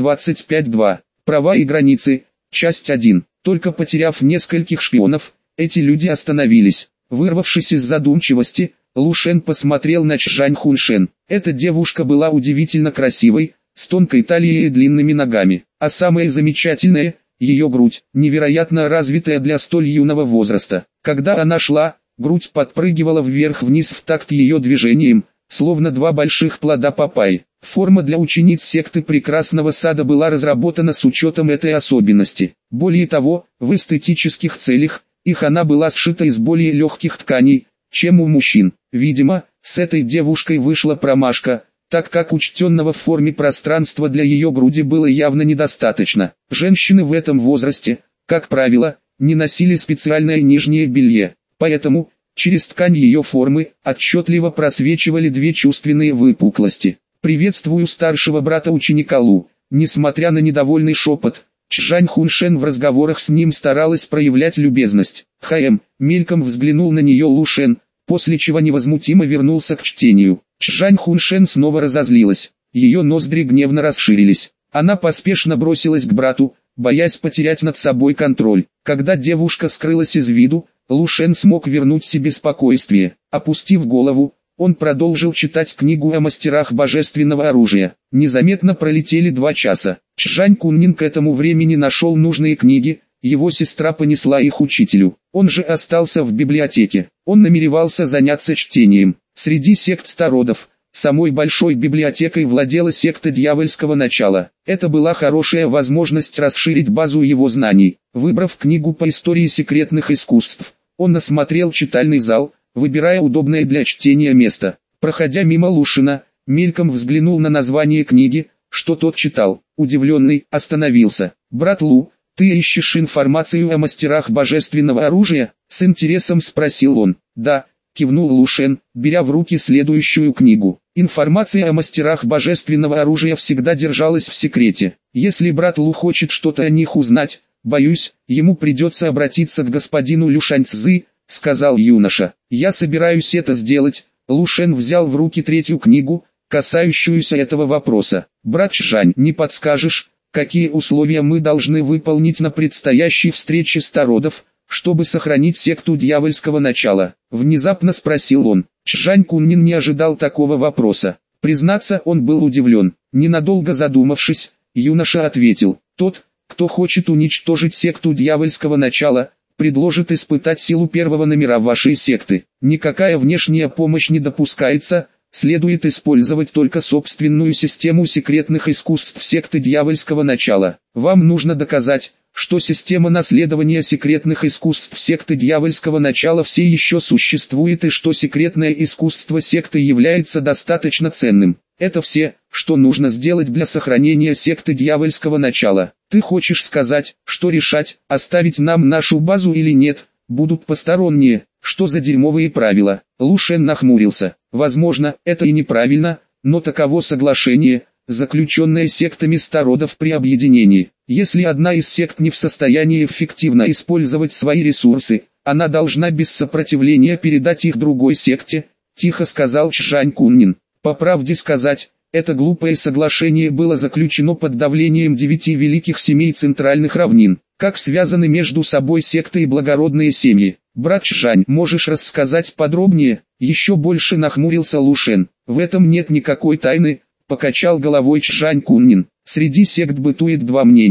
225.2. Права и границы. Часть 1. Только потеряв нескольких шпионов, эти люди остановились. Вырвавшись из задумчивости, Лу Шен посмотрел на Чжань Хуншен. Эта девушка была удивительно красивой, с тонкой талией и длинными ногами. А самое замечательное – ее грудь, невероятно развитая для столь юного возраста. Когда она шла, грудь подпрыгивала вверх-вниз в такт ее движением, словно два больших плода папайи. Форма для учениц секты Прекрасного Сада была разработана с учетом этой особенности. Более того, в эстетических целях, их она была сшита из более легких тканей, чем у мужчин. Видимо, с этой девушкой вышла промашка, так как учтенного в форме пространства для ее груди было явно недостаточно. Женщины в этом возрасте, как правило, не носили специальное нижнее белье, поэтому, через ткань ее формы, отчетливо просвечивали две чувственные выпуклости. «Приветствую старшего брата ученика Лу». Несмотря на недовольный шепот, Чжань Хуншен в разговорах с ним старалась проявлять любезность. Мельком взглянул на нее Лу Шен, после чего невозмутимо вернулся к чтению. Чжань Хуншен снова разозлилась, ее ноздри гневно расширились. Она поспешно бросилась к брату, боясь потерять над собой контроль. Когда девушка скрылась из виду, Лу Шен смог вернуть себе спокойствие. Опустив голову, он продолжил читать книгу о мастерах божественного оружия. Незаметно пролетели 2 часа. Чжань Куннин к этому времени нашел нужные книги, его сестра понесла их учителю. Он же остался в библиотеке. Он намеревался заняться чтением. Среди сект стародов, самой большой библиотекой владела секта дьявольского начала. Это была хорошая возможность расширить базу его знаний. Выбрав книгу по истории секретных искусств, он осмотрел читальный зал, выбирая удобное для чтения место. Проходя мимо Лушина, мельком взглянул на название книги, что тот читал. Удивленный, остановился. «Брат Лу, ты ищешь информацию о мастерах божественного оружия?» С интересом спросил он. «Да», кивнул Лу Шен, беря в руки следующую книгу. Информация о мастерах божественного оружия всегда держалась в секрете. Если брат Лу хочет что-то о них узнать, боюсь, ему придется обратиться к господину Лю Шаньцзы, сказал юноша. «Я собираюсь это сделать». Лу Шен взял в руки 3-ю книгу, касающуюся этого вопроса. «Брат Чжань, не подскажешь, какие условия мы должны выполнить на предстоящей встрече стародов, чтобы сохранить секту дьявольского начала?» Внезапно спросил он. Чжань Куннин не ожидал такого вопроса. Признаться, он был удивлен. Ненадолго задумавшись, юноша ответил: «Тот, кто хочет уничтожить секту дьявольского начала, предложит испытать силу первого номера вашей секты. Никакая внешняя помощь не допускается, следует использовать только собственную систему секретных искусств секты дьявольского начала. Вам нужно доказать, что система наследования секретных искусств секты дьявольского начала все еще существует и что секретное искусство секты является достаточно ценным. Это все, что нужно сделать для сохранения секты дьявольского начала. Ты хочешь сказать, что решать, оставить нам нашу базу или нет, будут посторонние? Что за дерьмовые правила?» Лу Шен нахмурился. «Возможно, это и неправильно, но таково соглашение, заключенное сектами стародов при объединении. Если одна из сект не в состоянии эффективно использовать свои ресурсы, она должна без сопротивления передать их другой секте», тихо сказал Чжань Куннин. «По правде сказать, это глупое соглашение было заключено под давлением 9 великих семей центральных равнин. Как связаны между собой секты и благородные семьи? Брат Чжань, можешь рассказать подробнее?» Еще больше нахмурился Лу Шен. «В этом нет никакой тайны», покачал головой Чжань Куннин. «Среди сект бытует 2 мнения.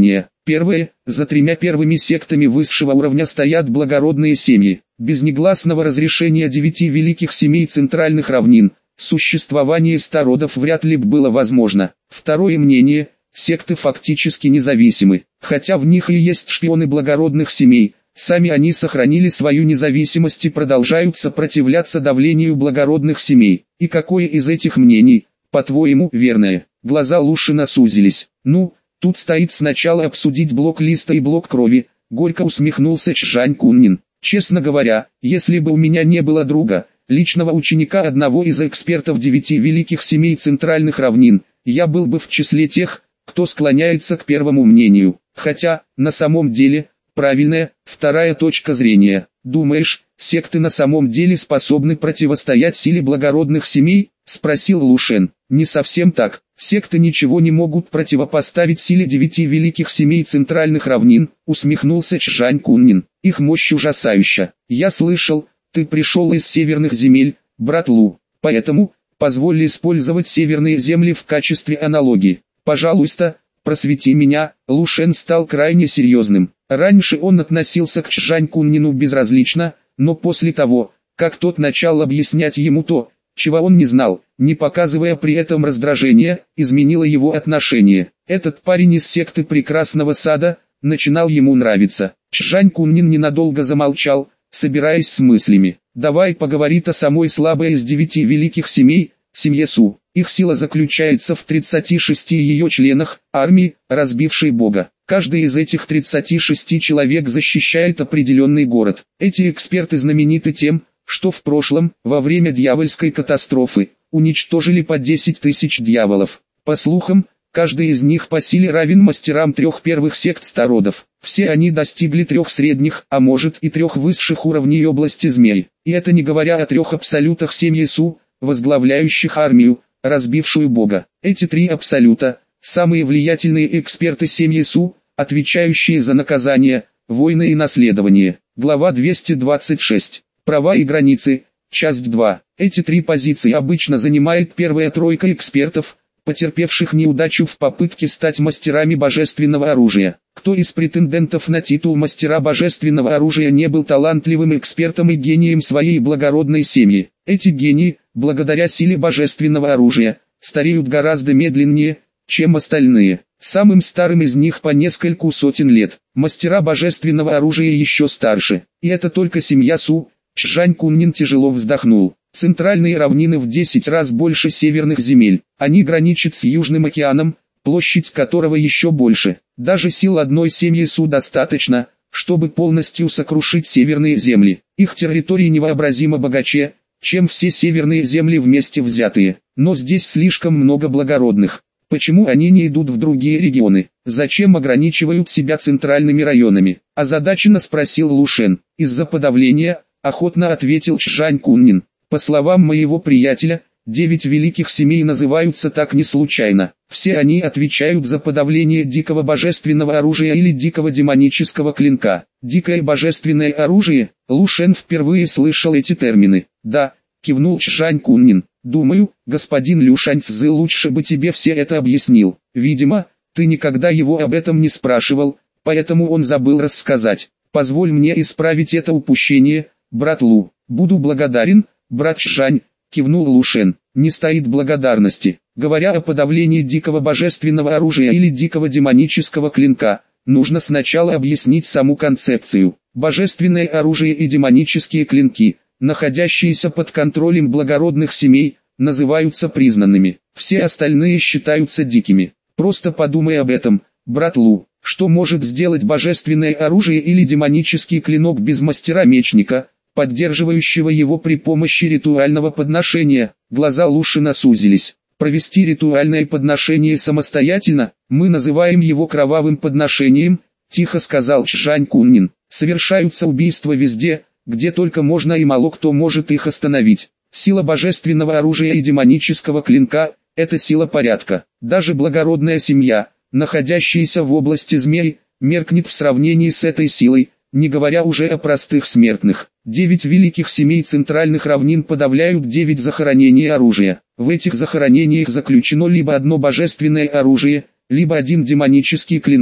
Первое, за тремя первыми сектами высшего уровня стоят благородные семьи. Без негласного разрешения 9 великих семей центральных равнин, существование стародов вряд ли было возможно. Второе мнение, секты фактически независимы, хотя в них и есть шпионы благородных семей, сами они сохранили свою независимость и продолжают сопротивляться давлению благородных семей. И какое из этих мнений, по-твоему, верное? Глаза Лушина сузились. Ну, тут стоит сначала обсудить блок листа и блок крови, горько усмехнулся Чжань Куннин. Честно говоря, если бы у меня не было друга, личного ученика одного из экспертов 9 великих семей центральных равнин, я был бы в числе тех, кто склоняется к первому мнению. Хотя, на самом деле, правильная, вторая точка зрения. Думаешь, секты на самом деле способны противостоять силе благородных семей? Спросил Лушен. Не совсем так. Секты ничего не могут противопоставить силе 9 великих семей центральных равнин, усмехнулся Чжань Куннин. Их мощь ужасающа. Я слышал, ты пришел из северных земель, брат Лу. Поэтому, позволь использовать северные земли в качестве аналогии. Пожалуйста, просвети меня. Лушен стал крайне серьезным. Раньше он относился к Чжань Куннину безразлично, но после того, как тот начал объяснять ему то, чего он не знал, не показывая при этом раздражения, изменило его отношение. Этот парень из секты Прекрасного Сада начинал ему нравиться. Чжань Куннин ненадолго замолчал, собираясь с мыслями. «Давай поговори о самой слабой из 9 великих семей, семье Су. Их сила заключается в 36 ее членах, армии, разбившей Бога. Каждый из этих 36 человек защищает определенный город. Эти эксперты знамениты тем, что в прошлом, во время дьявольской катастрофы, уничтожили по 10 тысяч дьяволов. По слухам, каждый из них по силе равен мастерам 3 первых сект стародов. Все они достигли 3 средних, а может и 3 высших уровней области змей. И это не говоря о 3 абсолютах семьи Су, возглавляющих армию, разбившую Бога. Эти 3 абсолюта – самые влиятельные эксперты семьи Су, отвечающие за наказание, войны и наследование. Глава 226. Права и границы. Часть 2. Эти 3 позиции обычно занимает первая тройка экспертов, потерпевших неудачу в попытке стать мастерами божественного оружия. Кто из претендентов на титул мастера божественного оружия не был талантливым экспертом и гением своей благородной семьи? Эти гении, благодаря силе божественного оружия, стареют гораздо медленнее, чем остальные. Самым старым из них по нескольку сотен лет. Мастера божественного оружия еще старше. И это только семья Су. Чжань Куннин тяжело вздохнул. Центральные равнины в 10 раз больше северных земель. Они граничат с Южным океаном, площадь которого еще больше. Даже сил одной семьи Су достаточно, чтобы полностью сокрушить северные земли. Их территории невообразимо богаче, чем все северные земли вместе взятые. Но здесь слишком много благородных. Почему они не идут в другие регионы? Зачем ограничивают себя центральными районами? Озадаченно спросил Лушен. Из-за подавления, охотно ответил Чжань Куннин. По словам моего приятеля, 9 великих семей называются так не случайно. Все они отвечают за подавление дикого божественного оружия или дикого демонического клинка. Дикое божественное оружие? Лушен впервые слышал эти термины. Да, кивнул Чжань Куннин. Думаю, господин Лю Шаньцзы лучше бы тебе все это объяснил. Видимо, ты никогда его об этом не спрашивал, поэтому он забыл рассказать. Позволь мне исправить это упущение, брат Лу. Буду благодарен, брат Чжань, кивнул Лушен. Не стоит благодарности. Говоря о подавлении дикого божественного оружия или дикого демонического клинка, нужно сначала объяснить саму концепцию. Божественное оружие и демонические клинки, находящиеся под контролем благородных семей, называются признанными. Все остальные считаются дикими. Просто подумай об этом, брат Лу. Что может сделать божественное оружие или демонический клинок без мастера-мечника, поддерживающего его при помощи ритуального подношения? Глаза Лушина сузились. Провести ритуальное подношение самостоятельно, мы называем его кровавым подношением, тихо сказал Чжань Куннин. Совершаются убийства везде, где только можно, и мало кто может их остановить. Сила божественного оружия и демонического клинка – это сила порядка. Даже благородная семья, находящаяся в области змей, меркнет в сравнении с этой силой, не говоря уже о простых смертных. 9 великих семей центральных равнин подавляют 9 захоронений оружия. В этих захоронениях заключено либо одно божественное оружие, либо один демонический клинок.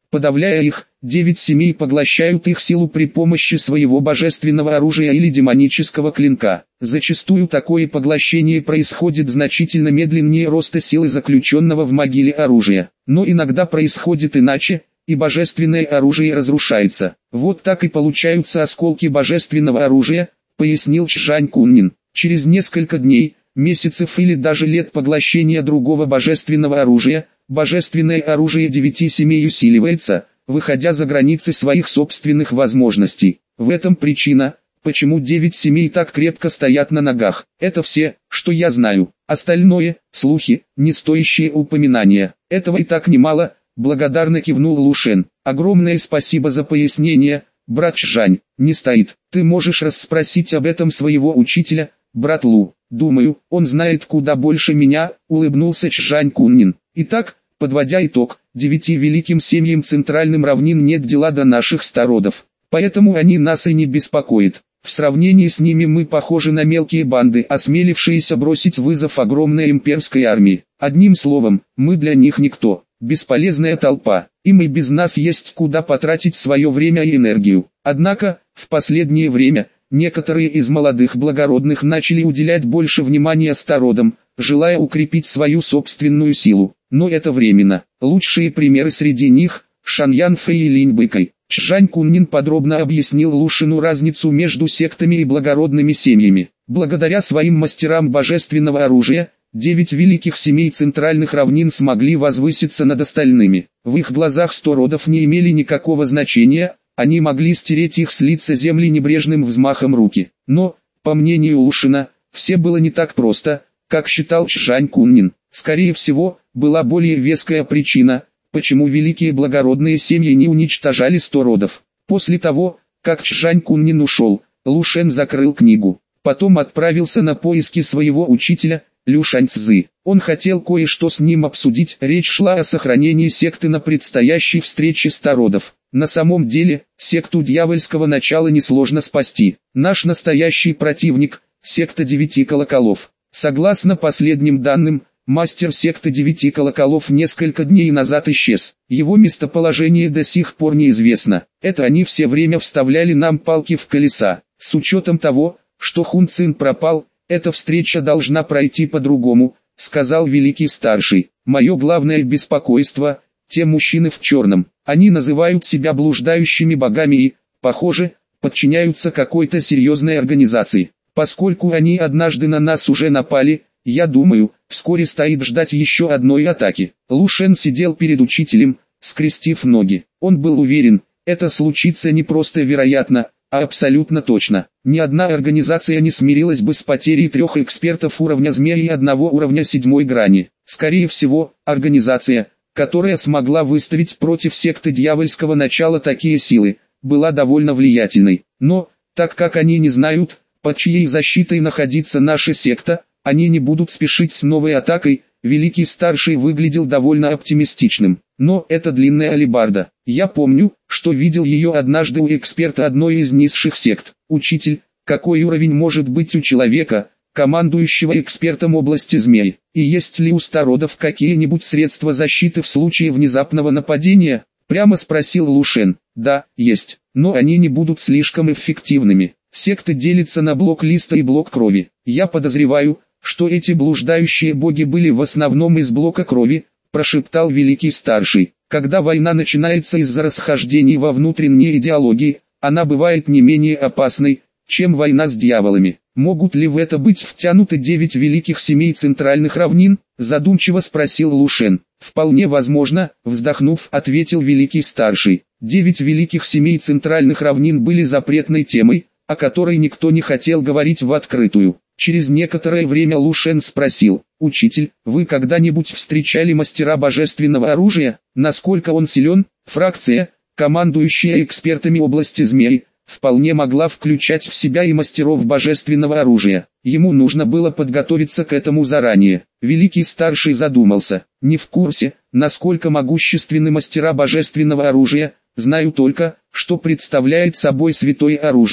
Подавляя их, 9 семей поглощают их силу при помощи своего божественного оружия или демонического клинка. Зачастую такое поглощение происходит значительно медленнее роста силы заключенного в могиле оружия. Но иногда происходит иначе, и божественное оружие разрушается. Вот так и получаются осколки божественного оружия, пояснил Чжань Куннин. Через несколько дней, месяцев или даже лет поглощения другого божественного оружия, божественное оружие 9 семей усиливается, выходя за границы своих собственных возможностей. В этом причина, почему 9 семей так крепко стоят на ногах. Это все, что я знаю. Остальное – слухи, не стоящие упоминания. Этого и так немало, благодарно кивнул Лушен. Огромное спасибо за пояснение, брат Чжань. Не стоит. Ты можешь расспросить об этом своего учителя, брат Лу. Думаю, он знает куда больше меня, улыбнулся Чжань Куннин. Итак, подводя итог, 9 великим семьям центральным равнин нет дела до наших стародов. Поэтому они нас и не беспокоят. В сравнении с ними мы похожи на мелкие банды, осмелившиеся бросить вызов огромной имперской армии. Одним словом, мы для них никто, бесполезная толпа. Им и без нас есть куда потратить свое время и энергию. Однако, в последнее время, некоторые из молодых благородных начали уделять больше внимания стародам, желая укрепить свою собственную силу. Но это временно. Лучшие примеры среди них – Шаньян Фэй и Линь Бэкэй. Чжань Куннин подробно объяснил Лушину разницу между сектами и благородными семьями. Благодаря своим мастерам божественного оружия, 9 великих семей центральных равнин смогли возвыситься над остальными. В их глазах 100 родов не имели никакого значения, они могли стереть их с лица земли небрежным взмахом руки. Но, по мнению Лушина, все было не так просто, как считал Чжань Куннин. Скорее всего, была более веская причина, почему великие благородные семьи не уничтожали 100 родов. После того, как Чжань Куннин ушел, Лушен закрыл книгу. Потом отправился на поиски своего учителя, Лю Шаньцзы. Он хотел кое-что с ним обсудить. Речь шла о сохранении секты на предстоящей встрече 100 родов. На самом деле, секту дьявольского начала несложно спасти. Наш настоящий противник – секта 9 колоколов. Согласно последним данным, мастер секты 9 колоколов несколько дней назад исчез. Его местоположение до сих пор неизвестно. Это они все время вставляли нам палки в колеса. С учетом того, что Хун Цин пропал, эта встреча должна пройти по-другому, сказал великий старший. Мое главное беспокойство – те мужчины в черном. Они называют себя блуждающими богами и, похоже, подчиняются какой-то серьезной организации. Поскольку они однажды на нас уже напали, я думаю, вскоре стоит ждать еще одной атаки. Лушен сидел перед учителем, скрестив ноги. Он был уверен, это случится не просто вероятно, а абсолютно точно. Ни одна организация не смирилась бы с потерей 3 экспертов уровня змея и 1 уровня 7 грани. Скорее всего, организация, которая смогла выставить против секты дьявольского начала такие силы, была довольно влиятельной. Но, так как они не знают, под чьей защитой находится наша секта, они не будут спешить с новой атакой. Великий старший выглядел довольно оптимистичным. Но это длинная алебарда. Я помню, что видел ее однажды у эксперта одной из низших сект. Учитель, какой уровень может быть у человека, командующего экспертом области змей? И есть ли у стародов какие-нибудь средства защиты в случае внезапного нападения? Прямо спросил Лушен. Да, есть, но они не будут слишком эффективными. Секта делится на блок листа и блок крови. Я подозреваю, что эти блуждающие боги были в основном из блока крови, прошептал великий старший. Когда война начинается из-за расхождений во внутренней идеологии, она бывает не менее опасной, чем война с дьяволами. Могут ли в это быть втянуты 9 великих семей центральных равнин? Задумчиво спросил Лушен. Вполне возможно, вздохнув, ответил великий старший. 9 великих семей центральных равнин были запретной темой, о которой никто не хотел говорить в открытую. Через некоторое время Лушен спросил: «Учитель, вы когда-нибудь встречали мастера божественного оружия? Насколько он силен?» Фракция, командующая экспертами области змей, вполне могла включать в себя и мастеров божественного оружия. Ему нужно было подготовиться к этому заранее. Великий старший задумался. Не в курсе, насколько могущественны мастера божественного оружия, знаю только, что представляет собой святое оружие.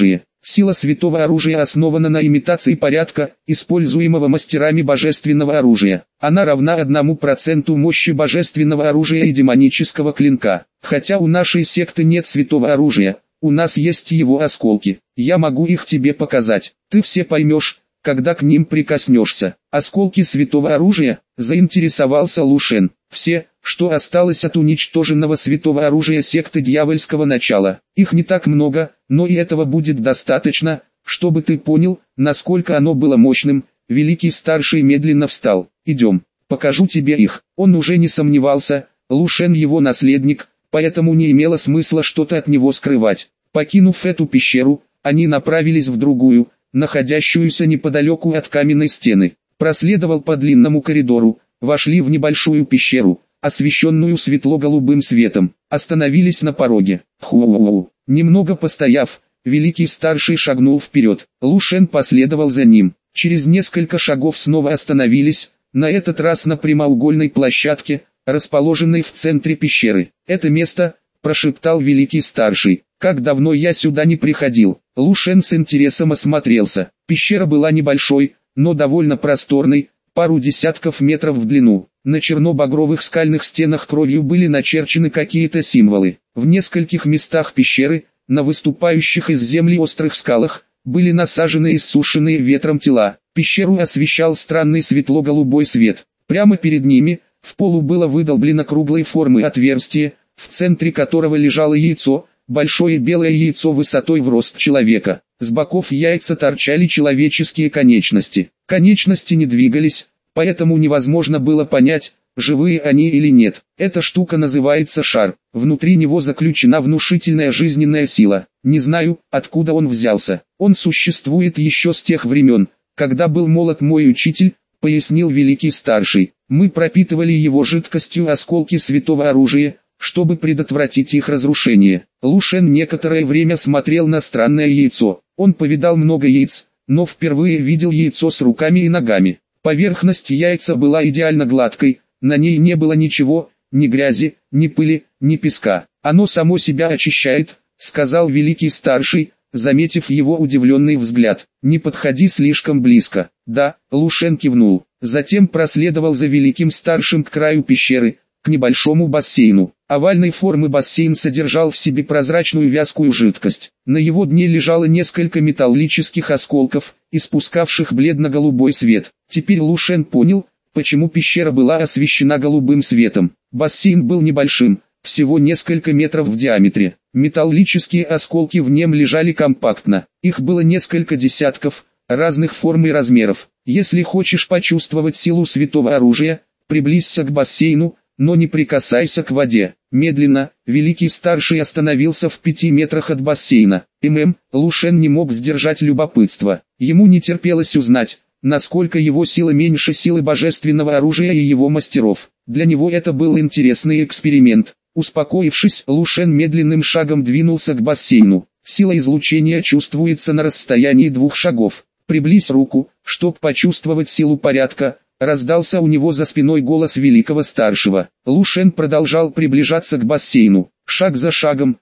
Сила святого оружия основана на имитации порядка, используемого мастерами божественного оружия. Она равна 1% мощи божественного оружия и демонического клинка. Хотя у нашей секты нет святого оружия, у нас есть его осколки. Я могу их тебе показать. Ты все поймешь, когда к ним прикоснешься. Осколки святого оружия, заинтересовался Лу Шен. Все, что осталось от уничтоженного святого оружия секты дьявольского начала. Их не так много, но и этого будет достаточно, чтобы ты понял, насколько оно было мощным. Великий Старший медленно встал. Идем, покажу тебе их. Он уже не сомневался, Лу Шен его наследник, поэтому не имело смысла что-то от него скрывать. Покинув эту пещеру, они направились в другую, находящуюся неподалеку от каменной стены. Проследовал по длинному коридору, вошли в небольшую пещеру, освещенную светло-голубым светом, остановились на пороге. Ху-у-у. Немного постояв, Великий Старший шагнул вперед, Лу Шен последовал за ним. Через несколько шагов снова остановились, на этот раз на прямоугольной площадке, расположенной в центре пещеры. «Это место», – прошептал Великий Старший. «Как давно я сюда не приходил». Лу Шен с интересом осмотрелся. Пещера была небольшой, но довольно просторной, пару десятков метров в длину. На черно-багровых скальных стенах кровью были начерчены какие-то символы. В нескольких местах пещеры, на выступающих из земли острых скалах, были насажены иссушенные ветром тела. Пещеру освещал странный светло-голубой свет. Прямо перед ними, в полу было выдолблено круглой формы отверстие, в центре которого лежало яйцо, большое белое яйцо высотой в рост человека. С боков яйца торчали человеческие конечности. Конечности не двигались, поэтому невозможно было понять, живые они или нет. Эта штука называется шар. Внутри него заключена внушительная жизненная сила. Не знаю, откуда он взялся. Он существует еще с тех времен, когда был молод мой учитель, пояснил Великий Старший. Мы пропитывали его жидкостью осколки святого оружия, чтобы предотвратить их разрушение. Лу Шен некоторое время смотрел на странное яйцо. Он повидал много яиц, но впервые видел яйцо с руками и ногами. Поверхность яйца была идеально гладкой, на ней не было ничего, ни грязи, ни пыли, ни песка. «Оно само себя очищает», — сказал Великий Старший, заметив его удивленный взгляд. «Не подходи слишком близко». «Да», — Лу Шен кивнул. Затем проследовал за Великим Старшим к краю пещеры, к небольшому бассейну. Овальной формы бассейн содержал в себе прозрачную вязкую жидкость. На его дне лежало несколько металлических осколков, испускавших бледно-голубой свет. Теперь Лу Шен понял, почему пещера была освещена голубым светом. Бассейн был небольшим, всего несколько метров в диаметре. Металлические осколки в нем лежали компактно. Их было несколько десятков, разных форм и размеров. Если хочешь почувствовать силу святого оружия, приблизься к бассейну, но не прикасайся к воде. Медленно, Великий Старший остановился в 5 метрах от бассейна. Лу Шен не мог сдержать любопытство. Ему не терпелось узнать, насколько его сила меньше силы божественного оружия и его мастеров. Для него это был интересный эксперимент. Успокоившись, Лу Шен медленным шагом двинулся к бассейну. Сила излучения чувствуется на расстоянии 2 шагов. Приблизь руку, чтоб почувствовать силу порядка. Раздался у него за спиной голос Великого Старшего. Лу Шен продолжал приближаться к бассейну. Шаг за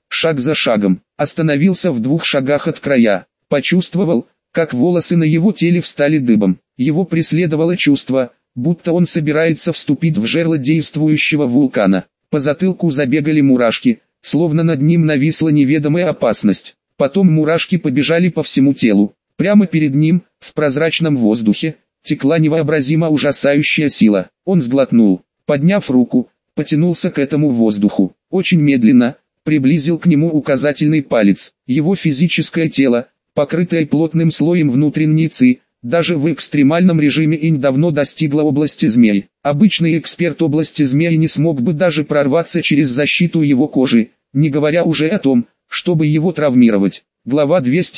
шагом. Остановился в 2 шагах от края. Почувствовал, как волосы на его теле встали дыбом. Его преследовало чувство, будто он собирается вступить в жерло действующего вулкана. По затылку забегали мурашки, словно над ним нависла неведомая опасность. Потом мурашки побежали по всему телу. Прямо перед ним, в прозрачном воздухе, текла невообразимо ужасающая сила. Он сглотнул, подняв руку, потянулся к этому воздуху. Очень медленно, приблизил к нему указательный палец. Его физическое тело, покрытое плотным слоем внутренней ци, даже в экстремальном режиме инь давно достигло области змей. Обычный эксперт области змей не смог бы даже прорваться через защиту его кожи, не говоря уже о том, чтобы его травмировать. Глава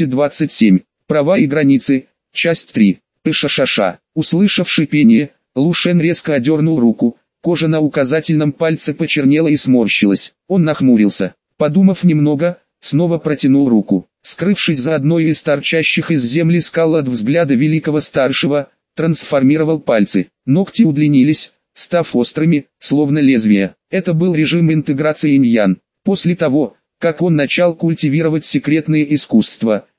227. Права и границы. Часть 3. Пышашаша. Услышав шипение, Лу Шен резко одернул руку, кожа на указательном пальце почернела и сморщилась. Он нахмурился. Подумав немного, снова протянул руку. Скрывшись за одной из торчащих из земли скал от взгляда Великого Старшего, трансформировал пальцы. Ногти удлинились, став острыми, словно лезвия. Это был режим интеграции инь-ян. После того, как он начал культивировать секретные искусства,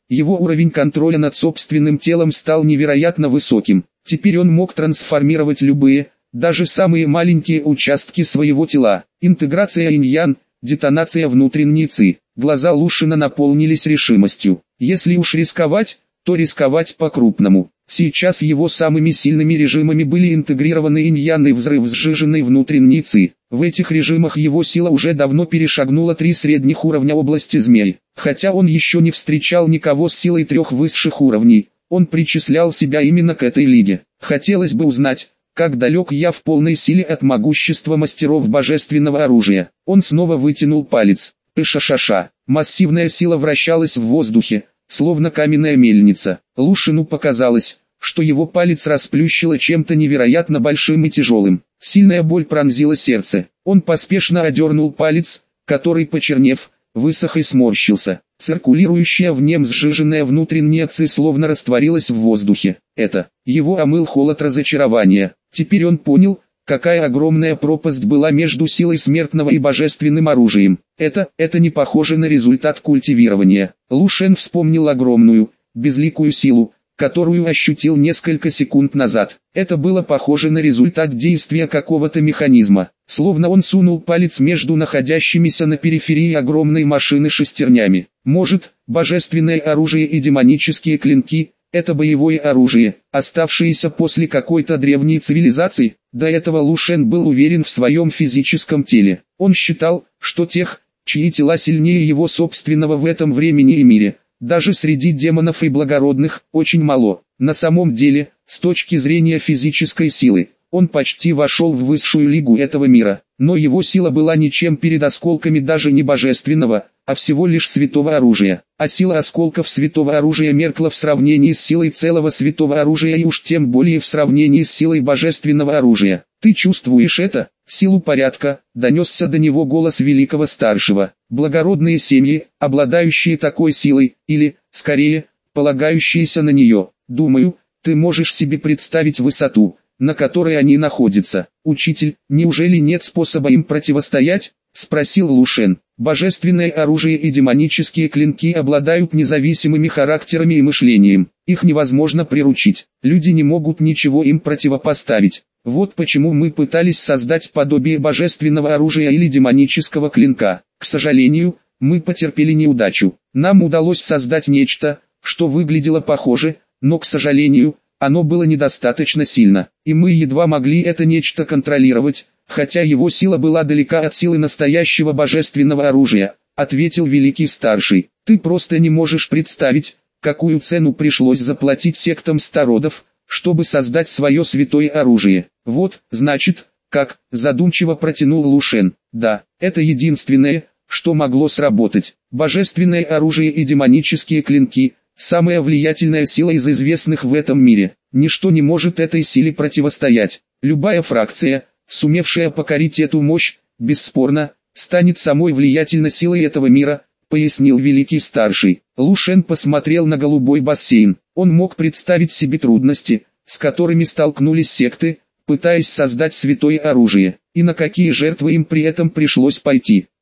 Его уровень контроля над собственным телом стал невероятно высоким. Теперь он мог трансформировать любые, даже самые маленькие участки своего тела. Интеграция инь-ян, детонация внутренней ци. Глаза Лушина наполнились решимостью. Если уж рисковать, то рисковать по-крупному. Сейчас его самыми сильными режимами были интегрированы инь-ян и взрыв сжиженной внутренней ци. В этих режимах его сила уже давно перешагнула 3 средних уровня области змей. Хотя он еще не встречал никого с силой 3 высших уровней, он причислял себя именно к этой лиге. Хотелось бы узнать, как далек я в полной силе от могущества мастеров божественного оружия. Он снова вытянул палец. Пыша-ша-ша. Массивная сила вращалась в воздухе, словно каменная мельница. Лушину показалось, что его палец расплющило чем-то невероятно большим и тяжелым. Сильная боль пронзила сердце. Он поспешно одернул палец, который, почернев, высох и сморщился. Циркулирующая в нем сжиженная внутренняя ци словно растворилась в воздухе. Это его омыл холод разочарования. Теперь он понял, какая огромная пропасть была между силой смертного и божественным оружием. Это не похоже на результат культивирования. Лушен вспомнил огромную, безликую силу, которую ощутил несколько секунд назад. Это было похоже на результат действия какого-то механизма. Словно он сунул палец между находящимися на периферии огромной машины шестернями. Может, божественное оружие и демонические клинки – это боевое оружие, оставшееся после какой-то древней цивилизации? До этого Лушен был уверен в своем физическом теле. Он считал, что тех, чьи тела сильнее его собственного в этом времени и мире, даже среди демонов и благородных, очень мало. На самом деле, с точки зрения физической силы, он почти вошел в высшую лигу этого мира, но его сила была ничем перед осколками даже не божественного, а всего лишь святого оружия. А сила осколков святого оружия меркла в сравнении с силой целого святого оружия и уж тем более в сравнении с силой божественного оружия. «Ты чувствуешь это, силу порядка?» – донесся до него голос великого старшего. Благородные семьи, обладающие такой силой, или, скорее, полагающиеся на нее, думаю, ты можешь себе представить высоту, на которой они находятся. Учитель, неужели нет способа им противостоять? Спросил Лушен. Божественное оружие и демонические клинки обладают независимыми характерами и мышлением. Их невозможно приручить. Люди не могут ничего им противопоставить. Вот почему мы пытались создать подобие божественного оружия или демонического клинка. К сожалению, мы потерпели неудачу. Нам удалось создать нечто, что выглядело похоже, но, к сожалению, оно было недостаточно сильно, и мы едва могли это нечто контролировать, хотя его сила была далека от силы настоящего божественного оружия, ответил великий старший. Ты просто не можешь представить, какую цену пришлось заплатить сектам стародов, чтобы создать свое святое оружие. Вот, значит, как, задумчиво протянул Лушен. Да, это единственное, что могло сработать. Божественное оружие и демонические клинки – самая влиятельная сила из известных в этом мире. Ничто не может этой силе противостоять. Любая фракция, сумевшая покорить эту мощь, бесспорно, станет самой влиятельной силой этого мира, пояснил великий старший. Лушен посмотрел на голубой бассейн. Он мог представить себе трудности, с которыми столкнулись секты, пытаясь создать святое оружие, и на какие жертвы им при этом пришлось пойти.